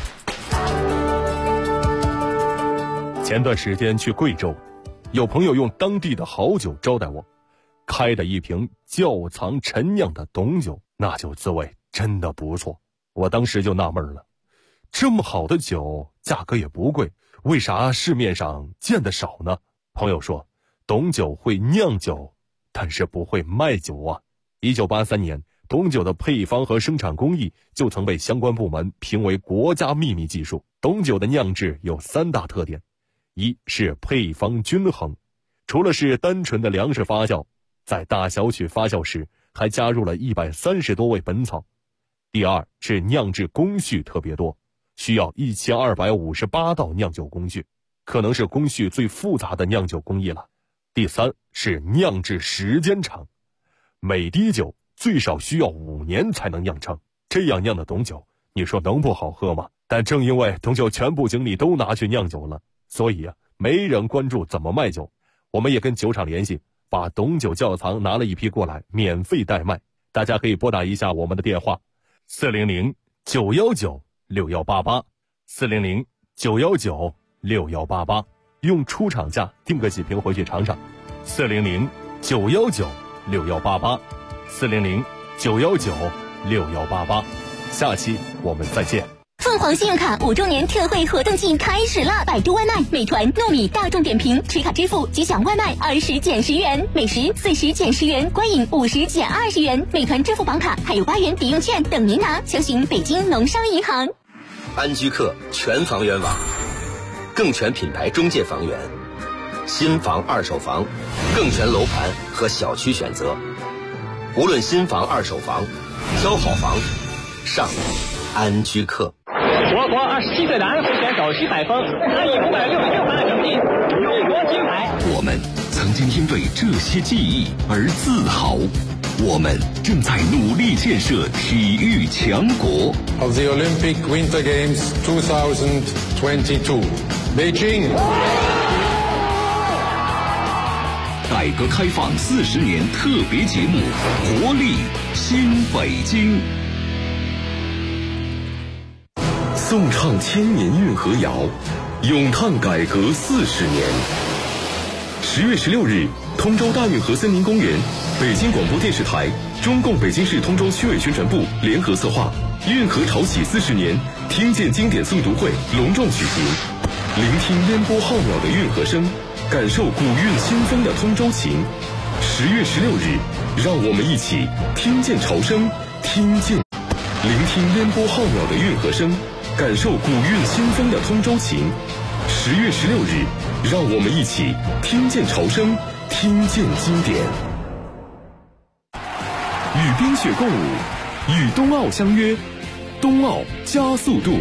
前段时间去贵州，有朋友用当地的好酒招待我。开的一瓶窖藏陈酿的董酒，那酒滋味真的不错。我当时就纳闷了，这么好的酒价格也不贵，为啥市面上见得少呢？朋友说，董酒会酿酒，但是不会卖酒啊。1983年，董酒的配方和生产工艺就曾被相关部门评为国家秘密技术。董酒的酿制有3大特点，一是配方均衡，除了是单纯的粮食发酵，在大小曲发酵时还加入了130多味本草。第二是酿制工序特别多，需要1258道酿酒工序，可能是工序最复杂的酿酒工艺了。第三是酿制时间长，每滴酒最少需要5年才能酿成，这样酿的董酒，你说能不好喝吗？但正因为董酒全部精力都拿去酿酒了，所以没人关注怎么卖酒。我们也跟酒厂联系，把董酒窖藏拿了一批过来，免费代卖。大家可以拨打一下我们的电话，400-919-6188 400-919-6188，用出厂价订个几瓶回去尝尝。400-919-6188 400-919-6188，下期我们再见。 凤凰信用卡5周年特惠活动季开始了！百度外卖、美团、糯米、大众点评持卡支付即享外卖20减10元，美食40减10元，观影50减20元。美团支付宝卡还有8元抵用券等您拿，详询北京农商银行。 安居客全房源网，更全品牌中介房源，新房、二手房，更全楼盘和小区选择。无论新房、二手房，挑好房，上安居客。 我国27岁的安徽选手徐海峰他以566分的成绩荣夺金牌。 我们曾经因为这些记忆而自豪，我们正在努力建设体育强国。 Of the Olympic Winter Games 2022, Beijing。 改革开放40年特别节目，活力新北京。 颂唱千年运河谣，咏叹改革40年。10月16日，通州大运河森林公园，北京广播电视台、中共北京市通州区委宣传部联合策划，运河潮起40年听见经典诵读会隆重举行。 聆听烟波浩渺的运河声，感受古韵新风的通州情。10月16日，让我们一起听见潮声，听见聆听烟波浩渺的运河声，感受古韵新风的通州情。10月16日，让我们一起听见潮声，听见经典。与冰雪共舞，与冬奥相约，冬奥加速度。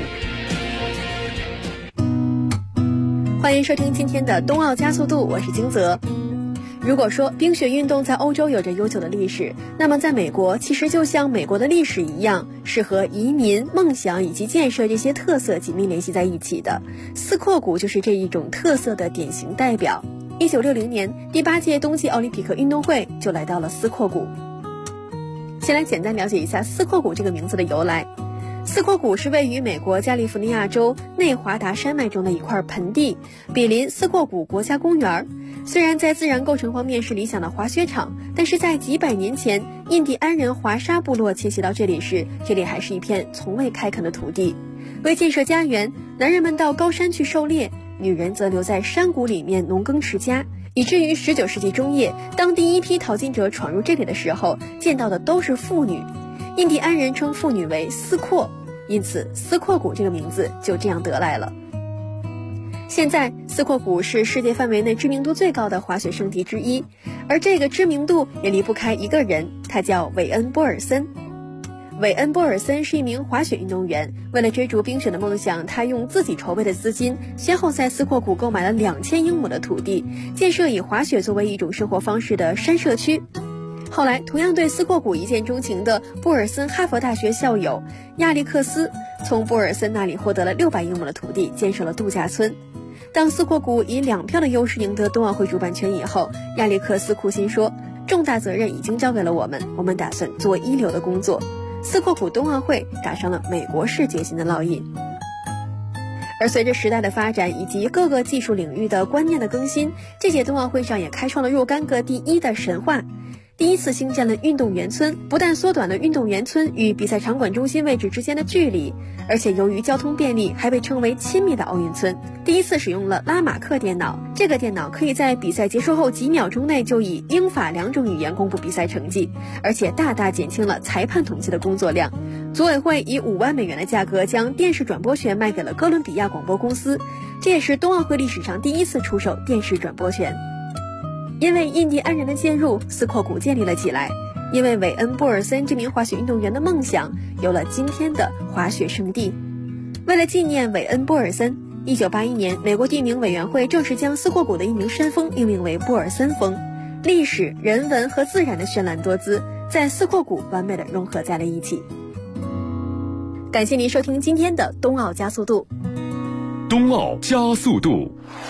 欢迎收听今天的冬奥加速度，我是金泽。如果说冰雪运动在欧洲有着悠久的历史，那么在美国其实就像美国的历史一样，是和移民、梦想以及建设这些特色紧密联系在一起的。斯阔谷就是这一种特色的典型代表。1960年第8届冬季奥林匹克运动会就来到了斯阔谷。先来简单了解一下斯阔谷这个名字的由来。斯阔谷是位于美国加利福尼亚州内华达山脉中的一块盆地，比邻斯阔谷国家公园。虽然在自然构成方面是理想的滑雪场，但是在几百年前印第安人华沙部落迁徙到这里时，这里还是一片从未开垦的土地。为建设家园，男人们到高山去狩猎，女人则留在山谷里面农耕持家，以至于19世纪中叶，当第一批淘金者闯入这里的时候，见到的都是妇女。印第安人称妇女为斯阔，因此斯阔谷这个名字就这样得来了。现在斯阔谷是世界范围内知名度最高的滑雪胜地之一，而这个知名度也离不开一个人，他叫韦恩·波尔森。韦恩·波尔森是一名滑雪运动员，为了追逐冰雪的梦想，他用自己筹备的资金，先后在斯阔谷购买了2000英亩的土地，建设以滑雪作为一种生活方式的山社区。后来同样对斯阔谷一见钟情的布尔森哈佛大学校友亚历克斯，从布尔森那里获得了600英亩的土地，建设了度假村。当斯阔谷以2票的优势赢得冬奥会主办权以后，亚历克斯苦心说，重大责任已经交给了我们打算做一流的工作。斯阔谷冬奥会打上了美国式决心的烙印。而随着时代的发展以及各个技术领域的观念的更新，这届冬奥会上也开创了若干个第一的神话。第一次兴建了运动员村，不但缩短了运动员村与比赛场馆中心位置之间的距离，而且由于交通便利，还被称为亲密的奥运村。第一次使用了拉马克电脑，这个电脑可以在比赛结束后几秒钟内就以英法2种语言公布比赛成绩，而且大大减轻了裁判统计的工作量。组委会以5万美元的价格将电视转播权卖给了哥伦比亚广播公司，这也是冬奥会历史上第一次出售电视转播权。因为印第安人的介入，斯阔谷建立了起来。因为韦恩·波尔森这名滑雪运动员的梦想，有了今天的滑雪圣地。为了纪念韦恩·波尔森，1981年，美国地名委员会正式将斯阔谷的一名山峰命名为波尔森峰。历史、人文和自然的绚烂多姿，在斯阔谷完美的融合在了一起。感谢您收听今天的冬奥加速度。 冬奥加速度。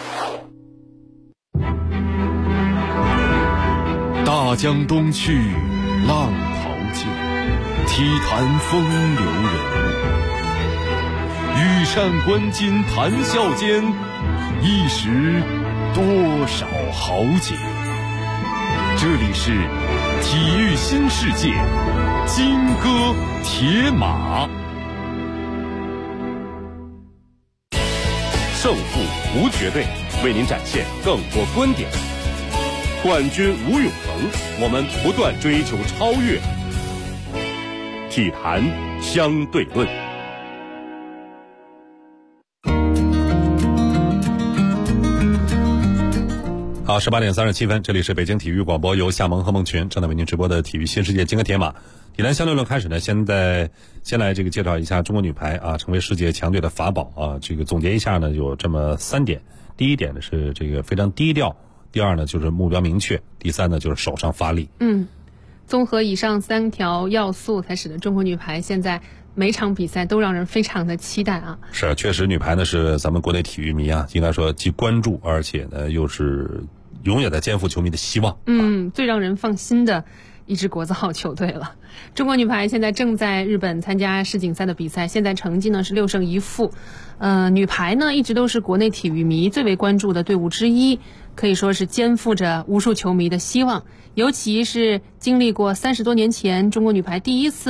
大江东去，浪淘尽，体坛风流人物。羽扇纶巾谈笑间，一时多少豪杰。这里是体育新世界，金戈铁马。 胜负无绝对，为您展现更多观点。冠军无永恒，我们不断追求超越。体坛相对论。 好，18点37分，这里是北京体育广播，由夏萌和孟群正在为您直播的体育新世界金戈铁马。体坛相对论开始呢，先来这个介绍一下中国女排啊，成为世界强队的法宝啊。这个总结一下呢，有这么3点。第一点呢是这个非常低调。第二呢就是目标明确，第三呢就是手上发力。 综合以上3条要素，才使得中国女排现在每场比赛都让人非常的期待啊。 是，确实女排呢是咱们国内体育迷啊，应该说既关注，而且呢又是永远在肩负球迷的希望。 最让人放心的一支国字号球队了。中国女排现在正在日本参加世锦赛的比赛，现在成绩呢是6胜1负。女排呢一直都是国内体育迷最为关注的队伍之一，可以说是肩负着无数球迷的希望。尤其是经历过30多年前中国女排第一次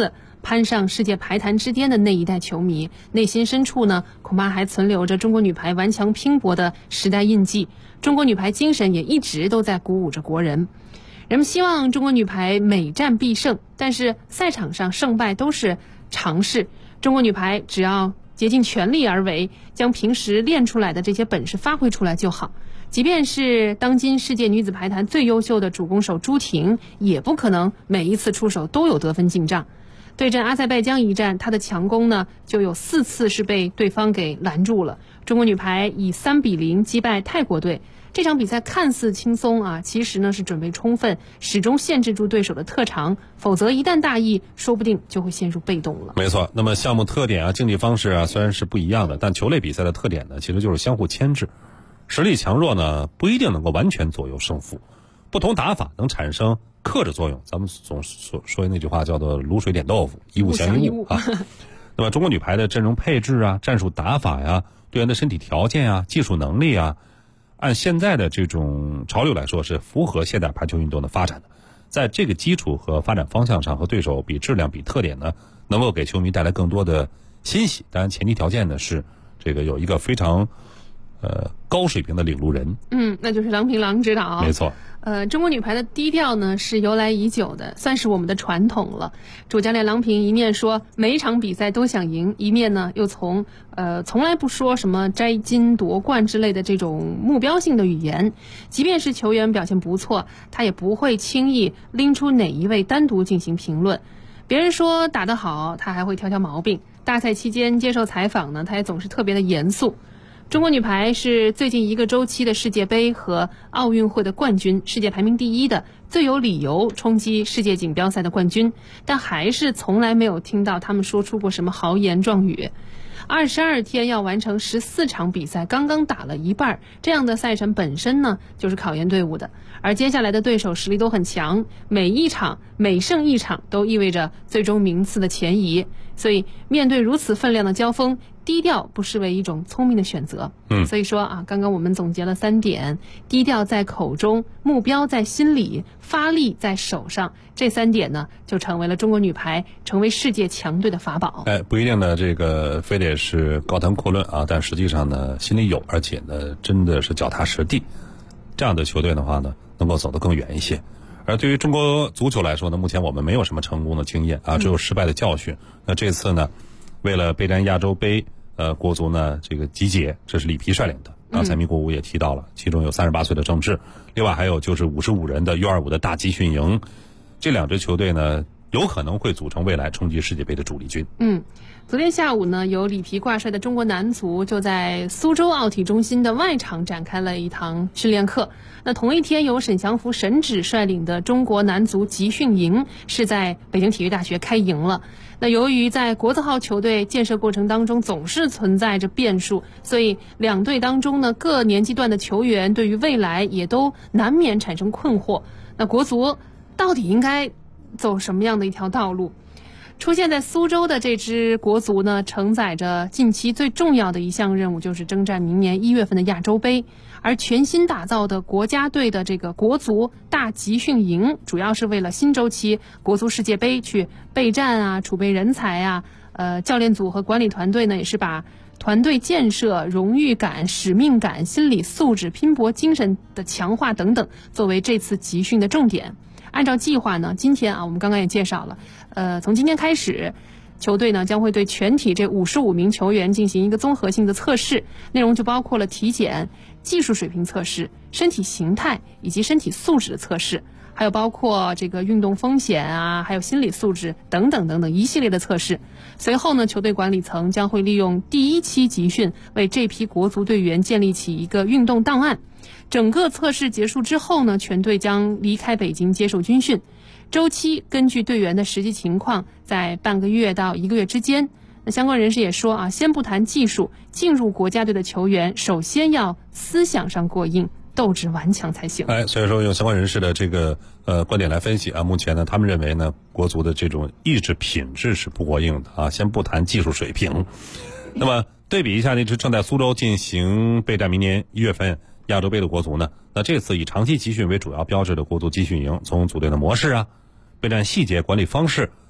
攀上世界排坛之巅的那一代球迷，内心深处呢，恐怕还存留着中国女排顽强拼搏的时代印记。中国女排精神也一直都在鼓舞着国人。人们希望中国女排每战必胜，但是赛场上胜败都是常事。中国女排只要竭尽全力而为，将平时练出来的这些本事发挥出来就好。即便是当今世界女子排坛最优秀的主攻手朱婷，也不可能每一次出手都有得分进账。对阵阿塞拜疆一战，她的强攻呢就有4次是被对方给拦住了。中国女排以3-0击败泰国队。这场比赛看似轻松啊，其实呢是准备充分，始终限制住对手的特长，否则一旦大意，说不定就会陷入被动了。 没错，那么项目特点啊、竞技方式啊，虽然是不一样的，但球类比赛的特点呢，其实就是相互牵制。实力强弱呢，不一定能够完全左右胜负，不同打法能产生克制作用。咱们总说那句话叫做卤水点豆腐，一物降一物啊。那么中国女排的阵容配置啊、战术打法呀、队员的身体条件啊、技术能力啊，按现在的这种潮流来说，是符合现代排球运动的发展的。在这个基础和发展方向上，和对手比质量、比特点呢，能够给球迷带来更多的欣喜。当然，前提条件呢是这个有一个非常高水平的领路人。 那就是郎平郎指导。 没错。 中国女排的低调呢是由来已久的，算是我们的传统了。主教练郎平一面说每一场比赛都想赢，一面呢又从来不说什么摘金夺冠之类的这种目标性的语言。即便是球员表现不错，他也不会轻易拎出哪一位单独进行评论。别人说打得好，他还会挑毛病。大赛期间接受采访呢，他也总是特别的严肃。中国女排是最近一个周期的世界杯和奥运会的冠军，世界排名第1的，最有理由冲击世界锦标赛的冠军，但还是从来没有听到他们说出过什么豪言壮语。22天要完成14场比赛，刚刚打了一半，这样的赛程本身呢就是考验队伍的。而接下来的对手实力都很强，每胜一场都意味着最终名次的前移。所以面对如此分量的交锋，低调不失为一种聪明的选择。所以说啊，刚刚我们总结了3点：低调在口中，目标在心里，发力在手上。这3点呢，就成为了中国女排成为世界强队的法宝。 不一定呢，这个非得是高谈阔论啊，但实际上呢，心里有，而且呢，真的是脚踏实地。这样的球队的话呢，能够走得更远一些。而对于中国足球来说呢，目前我们没有什么成功的经验啊，只有失败的教训。那这次呢，为了备战亚洲杯，国足呢这个集结，这是里皮率领的。刚才米国武也提到了，其中有38岁的郑智，另外还有就是55人的 U25 的大集训营。这2支球队呢，有可能会组成未来冲击世界杯的主力军。 昨天下午呢，由里皮挂帅的中国男足就在苏州奥体中心的外场展开了一堂训练课。那同一天，由沈祥福沈指率领的中国男足集训营是在北京体育大学开营了。那由于在国字号球队建设过程当中总是存在着变数，所以2队当中呢，各年纪段的球员对于未来也都难免产生困惑。那国足到底应该走什么样的一条道路？出现在苏州的这支国足呢，承载着近期最重要的一项任务，就是征战明年1月份的亚洲杯。而全新打造的国家队的这个国足大集训营，主要是为了新周期国足世界杯去备战啊，储备人才啊。教练组和管理团队呢，也是把团队建设、荣誉感、使命感、心理素质、拼搏精神的强化等等，作为这次集训的重点。按照计划呢，今天啊，我们刚刚也介绍了，从今天开始，球队呢将会对全体这55名球员进行一个综合性的测试，内容就包括了体检、技术水平测试、身体形态以及身体素质的测试，还有包括这个运动风险啊，还有心理素质等等等等一系列的测试。随后呢，球队管理层将会利用第1期集训，为这批国足队员建立起一个运动档案。整个测试结束之后呢，全队将离开北京接受军训，周期根据队员的实际情况，在半个月到1个月之间。那相关人士也说啊，先不谈技术，进入国家队的球员首先要思想上过硬，斗志顽强才行。 所以说用相关人士的这个观点来分析啊，目前呢，他们认为呢，国足的这种意志品质是不过硬的啊。先不谈技术水平，那么对比一下那支正在苏州进行备战明年1月份亚洲杯的国足呢，那这次以长期集训为主要标志的国足集训营，从组队的模式啊、备战细节、管理方式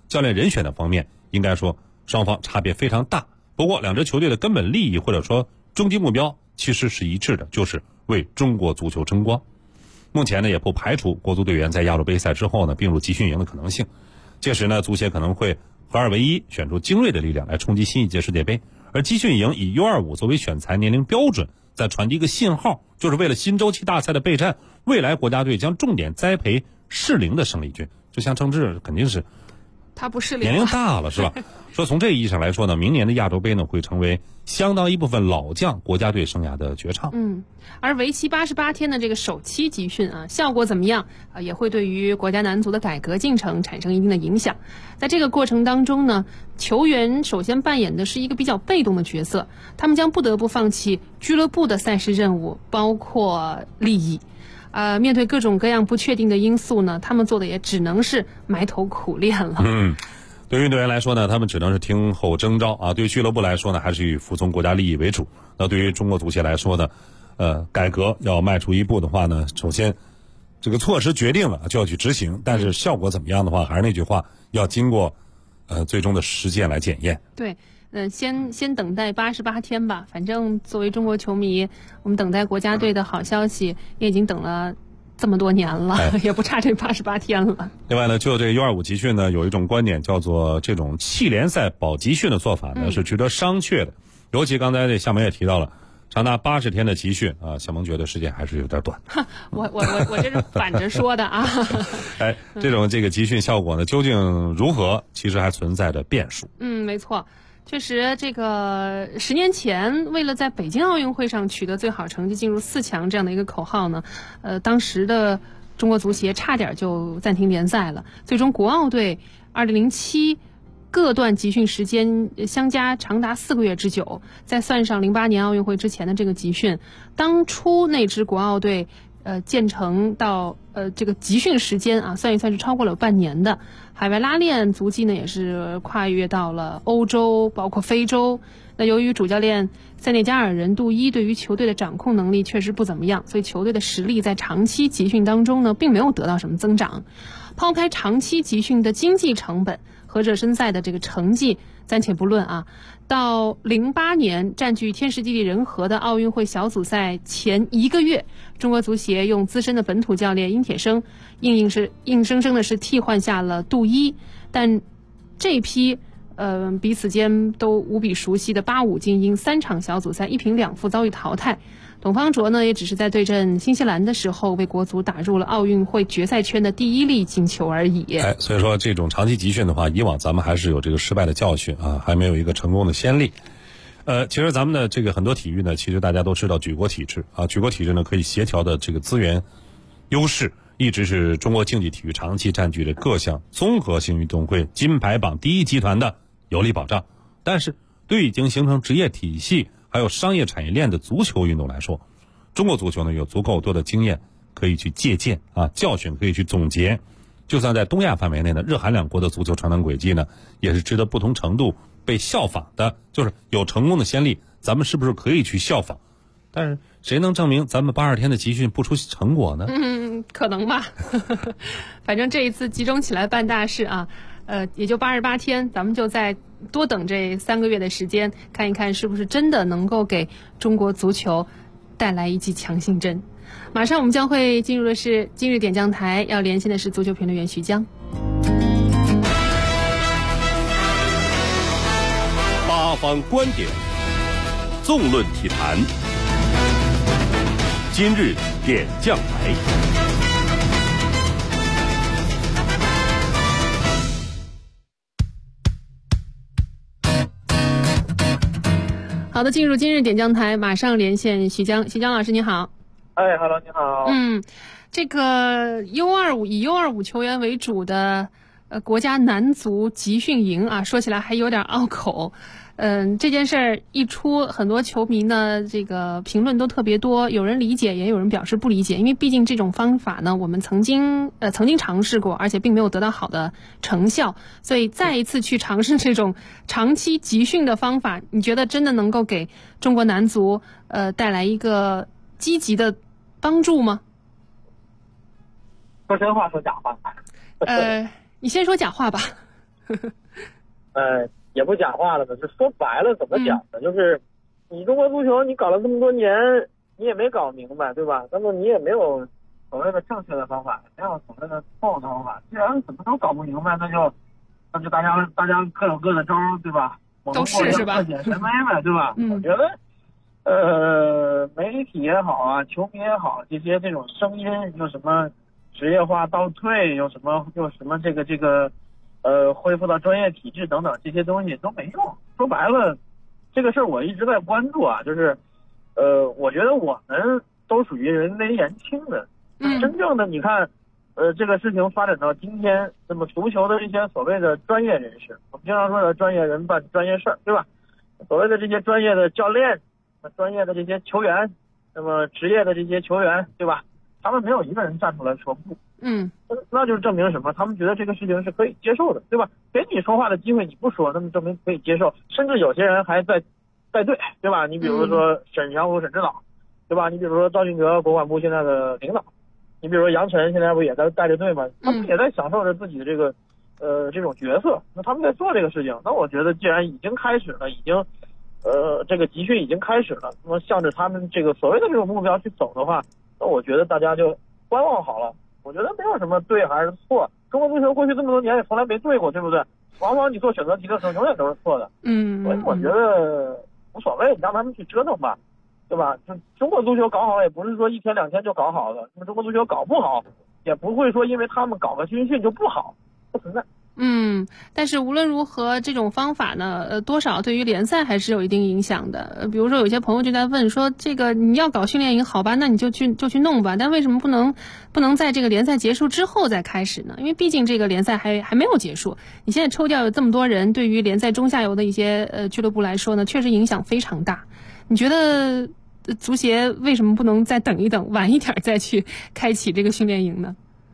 教练人选的方面，应该说双方差别非常大。不过两支球队的根本利益或者说终极目标其实是一致的，就是为中国足球争光。目前呢，也不排除国足队员在亚洲杯赛之后呢并入集训营的可能性。届时呢，足协可能会合二为一，选出精锐的力量来冲击新一届世界杯。而集训营以 U25 作为选材年龄标准，在传递一个信号，就是为了新周期大赛的备战，未来国家队将重点栽培适龄的生力军。就像郑智肯定是他不适龄， 年龄大了是吧？说从这个意义上来说呢，明年的亚洲杯呢会成为相当一部分老将国家队生涯的绝唱。 而为期88天的这个首期集训啊，效果怎么样啊，也会对于国家男足的改革进程产生一定的影响。在这个过程当中呢，球员首先扮演的是一个比较被动的角色，他们将不得不放弃俱乐部的赛事任务，包括利益。面对各种各样不确定的因素呢，他们做的也只能是埋头苦练了。 对运动员来说呢，他们只能是听候征召啊；对于俱乐部来说呢，还是以服从国家利益为主。那对于中国足协来说呢，改革要迈出一步的话呢，首先这个措施决定了就要去执行，但是效果怎么样的话，还是那句话，要经过最终的实践来检验。 对。先等待88天吧。反正作为中国球迷，我们等待国家队的好消息也已经等了这么多年了，也不差这88天了。 另外呢，就这 U25 集训呢，有一种观点叫做这种弃联赛保集训的做法呢，是值得商榷的。尤其刚才这夏萌也提到了，长达80天的集训啊，夏萌觉得时间还是有点短。 我这是反着说的啊。 这种这个集训效果呢，究竟如何，其实还存在着变数。 没错。确实，这个10年前为了在北京奥运会上取得最好成绩进入4强这样的一个口号呢，当时的中国足协差点就暂停联赛了。最终国奥队2007各段集训时间相加长达4个月之久，再算上08年奥运会之前的这个集训，当初那支国奥队建成到这个集训时间啊，算一算是超过了半年的。海外拉练足迹呢，也是跨越到了欧洲，包括非洲。那由于主教练塞内加尔人杜伊对于球队的掌控能力确实不怎么样，所以球队的实力在长期集训当中呢，并没有得到什么增长。抛开长期集训的经济成本和热身赛的这个成绩暂且不论啊，到08年占据天时地利人和的奥运会小组赛前1个月，中国足协用资深的本土教练殷铁生硬生生的是替换下了杜伊，但这批彼此间都无比熟悉的85精英3场小组赛1平2负遭遇淘汰。董方卓呢，也只是在对阵新西兰的时候为国足打入了奥运会决赛圈的第1粒进球而已。 所以说这种长期集训的话，以往咱们还是有这个失败的教训啊，还没有一个成功的先例。其实咱们的这个很多体育呢，其实大家都知道举国体制啊，举国体制呢可以协调的这个资源优势，一直是中国竞技体育长期占据着各项综合性运动会金牌榜第1集团的有力保障。但是对于已经形成职业体系还有商业产业链的足球运动来说，中国足球呢有足够多的经验可以去借鉴啊，教训可以去总结。就算在东亚范围内呢，日韩2国的足球成长轨迹呢，也是值得不同程度被效仿的。就是有成功的先例，咱们是不是可以去效仿？但是谁能证明咱们82天的集训不出成果呢？ 可能吧。反正这一次集中起来办大事啊，也就88天，咱们就再多等这3个月的时间，看一看是不是真的能够给中国足球带来一剂强心针。马上我们将会进入的是今日点将台，要连线的是足球评论员徐江。 八方观点，纵论体坛，今日点将台。 好的，进入今日点将台，马上连线徐江。徐江老师你好。 Hello， 你好。 这个 U25 以 U25 球员为主的国家男足集训营啊，说起来还有点拗口。这件事儿一出，很多球迷呢这个评论都特别多，有人理解，也有人表示不理解。因为毕竟这种方法呢，我们曾经尝试过，而且并没有得到好的成效，所以再一次去尝试这种长期集训的方法，你觉得真的能够给中国男足带来一个积极的帮助吗？ 说真话说假话。 你先说假话吧。 也不讲话了呢，就说白了怎么讲呢？就是你中国足球你搞了这么多年，你也没搞明白，对吧？那么你也没有所谓的正确的方法，也没有所谓的错误的方法。既然怎么都搞不明白，那就大家各有各的招，对吧？ 都是吧？ 各显神威呗，对吧？我觉得。媒体也好啊，球迷也好，这种声音又什么职业化倒退，又什么这个恢复到专业体制等等，这些东西都没用。说白了，这个事儿我一直在关注啊，就是我觉得我们都属于人微言轻的，真正的你看，这个事情发展到今天，那么足球的这些所谓的专业人士，我们经常说的专业人办专业事儿，对吧？所谓的这些专业的教练。专业的这些球员，那么职业的这些球员，对吧？他们没有一个人站出来说不，那就是证明什么？他们觉得这个事情是可以接受的，对吧？给你说话的机会你不说，那么证明可以接受，甚至有些人还在带队，对吧？你比如说沈祥虎沈指导，对吧？你比如说赵俊哲国管部现在的领导，你比如说杨晨现在不也在带着队吗？他们也在享受着自己的这个这种角色，那他们在做这个事情，那我觉得既然已经开始了，已经。这个集训已经开始了，那么向着他们这个所谓的这种目标去走的话，那我觉得大家就观望好了。我觉得没有什么对还是错，中国足球过去这么多年也从来没对过，对不对？往往你做选择题的时候永远都是错的。所以我觉得无所谓，你让他们去折腾吧，对吧？就中国足球搞好也不是说1天2天就搞好的，那么中国足球搞不好也不会说因为他们搞个军训就不好，不存在。 但是无论如何，这种方法呢，多少对于联赛还是有一定影响的。比如说，有些朋友就在问说，这个你要搞训练营，好吧，那你就去弄吧。但为什么不能在这个联赛结束之后再开始呢？因为毕竟这个联赛还没有结束。你现在抽调有这么多人，对于联赛中下游的一些俱乐部来说呢，确实影响非常大。你觉得足协为什么不能再等一等，晚一点再去开启这个训练营呢？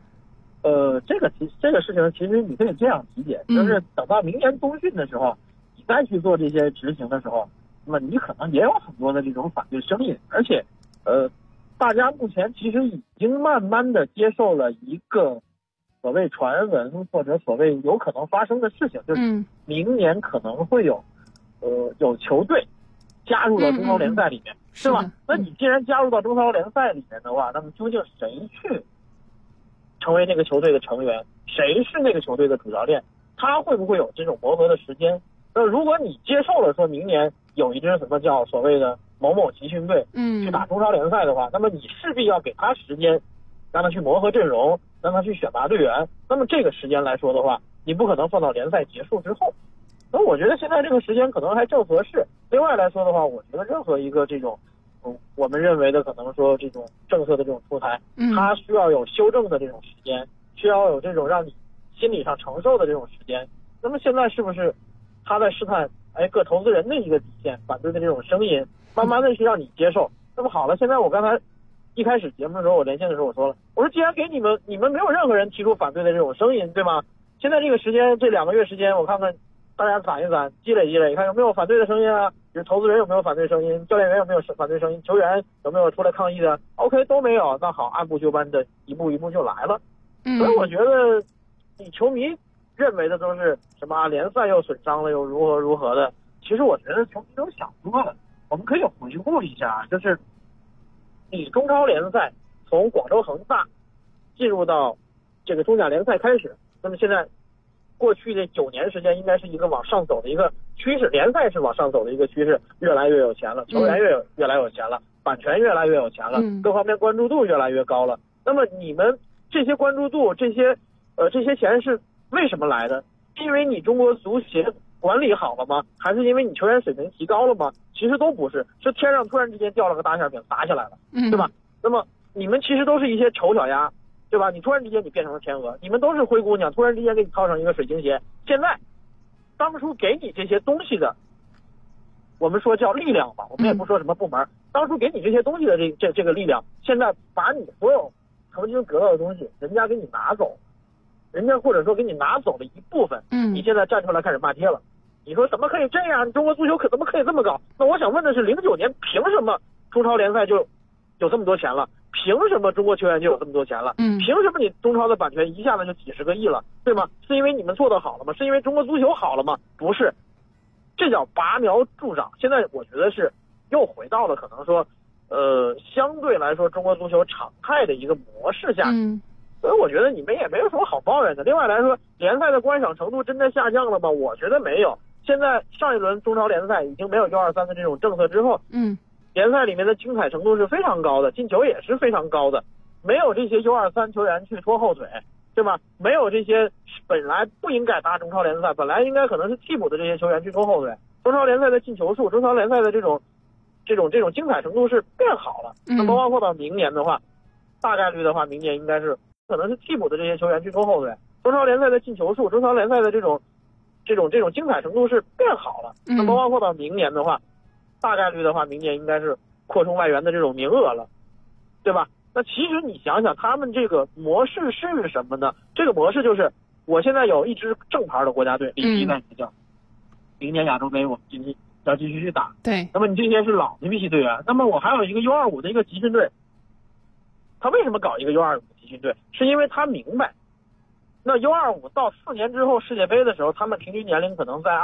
这个事情其实你可以这样理解，就是等到明年冬训的时候，你再去做这些执行的时候，那么你可能也有很多的这种反对声音，而且大家目前其实已经慢慢的接受了一个所谓传闻或者所谓有可能发生的事情，就是明年可能会有球队加入到中超联赛里面，是吧？那你既然加入到中超联赛里面的话，那么究竟谁去成为那个球队的成员，谁是那个球队的主教练，他会不会有这种磨合的时间？那如果你接受了说明年有一支什么叫所谓的某某集训队去打中超联赛的话，那么你势必要给他时间，让他去磨合阵容，让他去选拔队员。那么这个时间来说的话，你不可能放到联赛结束之后。那我觉得现在这个时间可能还正合适。另外来说的话，我觉得任何一个这种我们认为的可能说这种政策的这种出台，它需要有修正的这种时间，需要有这种让你心理上承受的这种时间。那么现在是不是他在试探各投资人的一个底线，反对的这种声音，慢慢的去让你接受。那么好了，现在我刚才一开始节目的时候，我连线的时候我说了，我说既然给你们没有任何人提出反对的这种声音，对吗？现在这个时间，这2个月时间，我看看大家攒一攒，积累积累，看有没有反对的声音啊？就是投资人有没有反对声音，教练员有没有反对声音，球员有没有出来抗议的 ？OK 都没有，那好，按部就班的一步一步就来了。所以我觉得你球迷认为的都是什么联赛又损伤了又如何的，其实我觉得球迷都想多了。我们可以回顾一下，就是你中超联赛从广州恒大进入到这个中甲联赛开始，那么现在过去的9年时间应该是一个往上走的一个趋势，联赛是往上走的一个趋势，越来越有钱了，球员越来越有钱了，版权越来越有钱了，各方面关注度越来越高了。那么你们这些关注度，这些钱是为什么来的？因为你中国足协管理好了吗？还是因为你球员水平提高了吗？其实都不是，是天上突然之间掉了个大馅饼砸下来了，对吧？那么你们其实都是一些丑小鸭，对吧？你突然之间你变成了天鹅，你们都是灰姑娘，突然之间给你套上一个水晶鞋。现在当初给你这些东西的，我们说叫力量吧，我们也不说什么部门，当初给你这些东西的这个力量，现在把你所有曾经得到的东西，人家给你拿走，人家或者说给你拿走了一部分，你现在站出来开始骂街了。你说怎么可以这样？中国足球怎么可以这么搞？那我想问的是，09年凭什么中超联赛就有这么多钱了？ 凭什么中国球员就有这么多钱了？凭什么你中超的版权一下子就几十个亿了，对吗？是因为你们做得好了吗？是因为中国足球好了吗？不是，这叫拔苗助长。现在我觉得是又回到了可能说，相对来说中国足球常态的一个模式下。所以我觉得你们也没有什么好抱怨的。另外来说，联赛的观赏程度真的下降了吗？我觉得没有。现在上一轮中超联赛已经没有U23的这种政策之后，联赛里面的精彩程度是非常高的，进球也是非常高的，没有这些U23球员去拖后腿，对吧？没有这些本来不应该打中超联赛，本来应该可能是替补的这些球员去拖后腿。中超联赛的进球数，中超联赛的这种精彩程度是变好了。那么包括到明年的话，大概率的话，明年应该是可能是替补的这些球员去拖后腿。中超联赛的进球数，中超联赛的这种精彩程度是变好了。那么包括到明年的话，大概率的话，明年应该是扩充外援的这种名额了，对吧？那其实你想想，他们这个模式是什么呢？这个模式就是，我现在有一支正牌的国家队，里皮在学校，明年亚洲杯我们要继续去打。 对。 那么你这些是老的一批队员，那么我还有一个U25的一个集训队，他为什么搞一个U25的集训队？是因为他明白，那 U25 到4年之后世界杯的时候，他们平均年龄可能在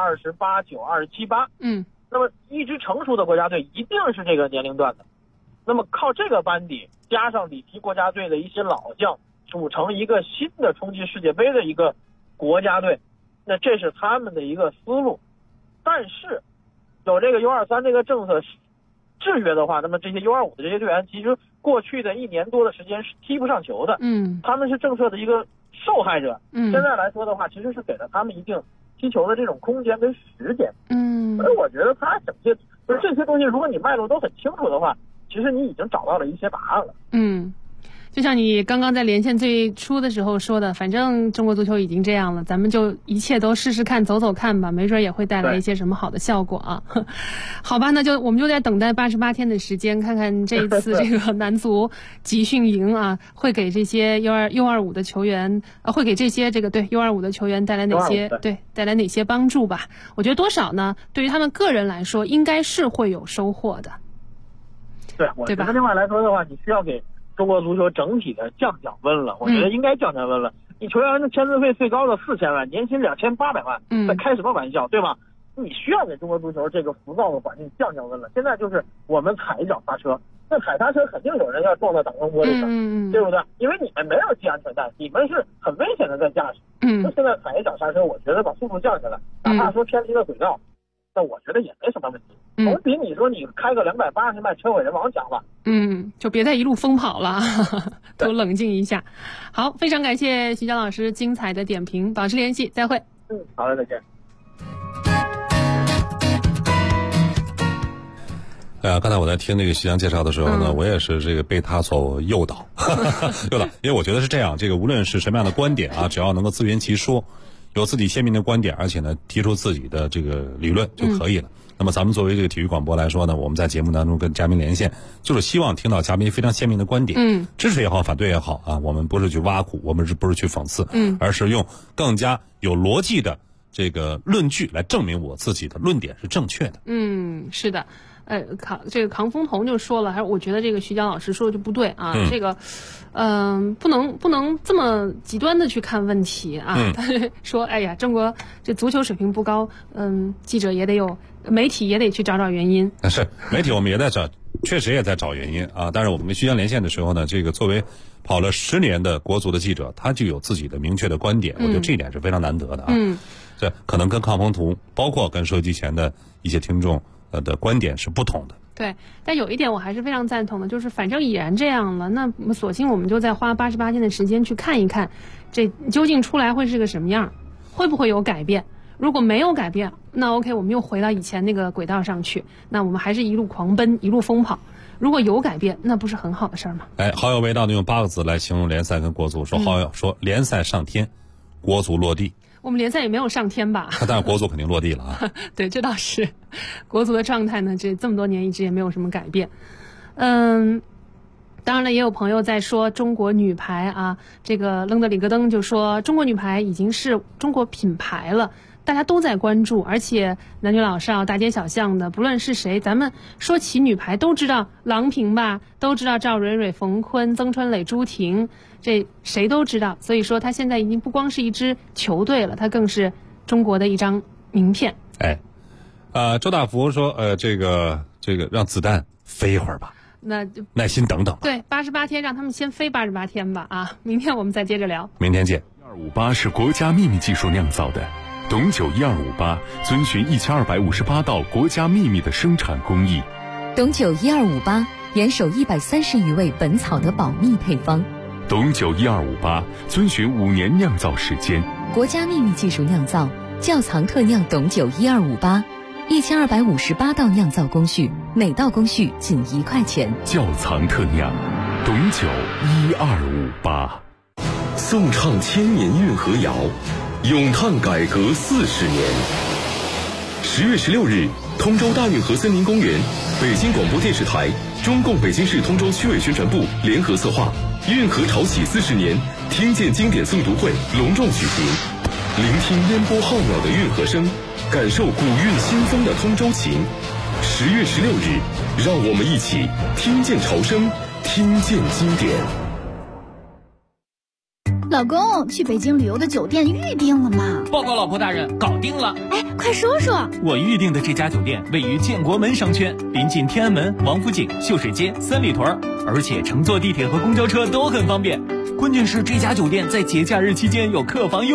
28、9、27、8。那么一支成熟的国家队一定是这个年龄段的。那么靠这个班底加上里皮国家队的一些老将，组成一个新的冲击世界杯的一个国家队，那这是他们的一个思路。但是有这个 U23 这个政策制约的话，那么这些 U25 的这些队员其实过去的1年多的时间是踢不上球的。他们是政策的一个受害者。现在来说的话，其实是给了他们一定踢球的这种空间跟时间。所以我觉得他整些就是这些东西，如果你脉络都很清楚的话，其实你已经找到了一些答案了。 就像你刚刚在连线最初的时候说的，反正中国足球已经这样了，咱们就一切都试试看，走走看吧，没准也会带来一些什么好的效果啊。好吧，那我们就在等待88天的时间，看看这一次这个男足集训营啊，会给这些 U25 的球员，会给这些U25 的球员带来哪些帮助吧？我觉得多少呢，对于他们个人来说，应该是会有收获的。 对，我觉得另外来说的话，你需要给中国足球整体的降温了，我觉得应该降温了。你球员的签字费最高的4000万，年薪2800万，在开什么玩笑，对吧？你需要给中国足球这个浮躁的环境降温了。现在就是我们踩一脚刹车，那踩刹车肯定有人要撞到挡风玻璃上，对不对？因为你们没有系安全带，你们是很危险的在驾驶。那现在踩一脚刹车，我觉得把速度降下来，哪怕说偏离了轨道，那我觉得也没什么问题。总比你说你开个280迈车毁人亡强吧。 就别再一路疯跑了，都冷静一下。好，非常感谢徐江老师精彩的点评，保持联系，再会。 好的，再见。 刚才我在听那个徐江介绍的时候呢，我也是这个被他所诱导，因为我觉得是这样，这个无论是什么样的观点啊，只要能够自圆其说，有自己鲜明的观点，而且呢提出自己的这个理论就可以了。那么咱们作为这个体育广播来说呢，我们在节目当中跟嘉宾连线，就是希望听到嘉宾非常鲜明的观点，支持也好，反对也好啊，我们不是去挖苦，我们不是去讽刺，而是用更加有逻辑的这个论据来证明我自己的论点是正确的。 是的。这个扛风筒就说了，还是我觉得这个徐江老师说的就不对啊，这个，不能这么极端的去看问题啊。他说，哎呀，中国这足球水平不高，记者也得有，媒体也得去找原因。 是媒体我们也在找，确实也在找原因啊。但是我们跟徐江连线的时候呢，这个作为跑了10年的国足的记者，他就有自己的明确的观点，我觉得这一点是非常难得的啊。这可能跟抗风图，包括跟收音机前的一些听众的观点是不同的。 对，但有一点我还是非常赞同的，就是反正已然这样了，那索性我们就再花88天的时间去看一看，这究竟出来会是个什么样，会不会有改变？如果没有改变，那 OK， 我们又回到以前那个轨道上去，那我们还是一路狂奔，一路疯跑。如果有改变，那不是很好的事儿吗？ 好友为道呢用8个字来形容联赛跟国足，说好友说联赛上天，国足落地。 我们联赛也没有上天吧？ 但是国足肯定落地了啊。 对，这倒是。国足的状态呢，这么多年一直也没有什么改变。当然了，也有朋友在说中国女排啊，这个楞德里戈登就说中国女排已经是中国品牌了。 大家都在关注，而且男女老少、大街小巷的，不论是谁，咱们说起女排都知道郎平吧，都知道赵蕊蕊、冯坤、曾春蕾、朱婷，这谁都知道。所以说，她现在已经不光是一支球队了，她更是中国的一张名片。 周大福说，这个让子弹飞一会儿吧。 那就耐心等等吧。 对，88天让他们先飞88天吧啊！明天我们再接着聊。 明天见。 1258是国家秘密技术酿造的，董酒1258遵循1258道国家秘密的生产工艺。 董酒1258严守130余位本草的保密配方。 董酒1258遵循5年酿造时间， 国家秘密技术酿造，窖藏特酿董酒1258，1258道酿造工序，每道工序仅1块钱。 窖藏特酿，董酒1258。 颂唱千年运河谣，咏叹改革40年。10月16日，通州大运河森林公园，北京广播电视台、中共北京市通州区委宣传部联合策划运河潮起40年听见经典诵读会隆重举行，聆听烟波浩渺的运河声，感受古韵新风的通州情。10月16日，让我们一起听见潮声，听见经典。 老公，去北京旅游的酒店预定了吗？ 报告老婆大人，搞定了。 哎，快说说。 我预定的这家酒店位于建国门商圈，临近天安门、王府井、秀水街、三里屯，而且乘坐地铁和公交车都很方便。关键是这家酒店在节假日期间有客房优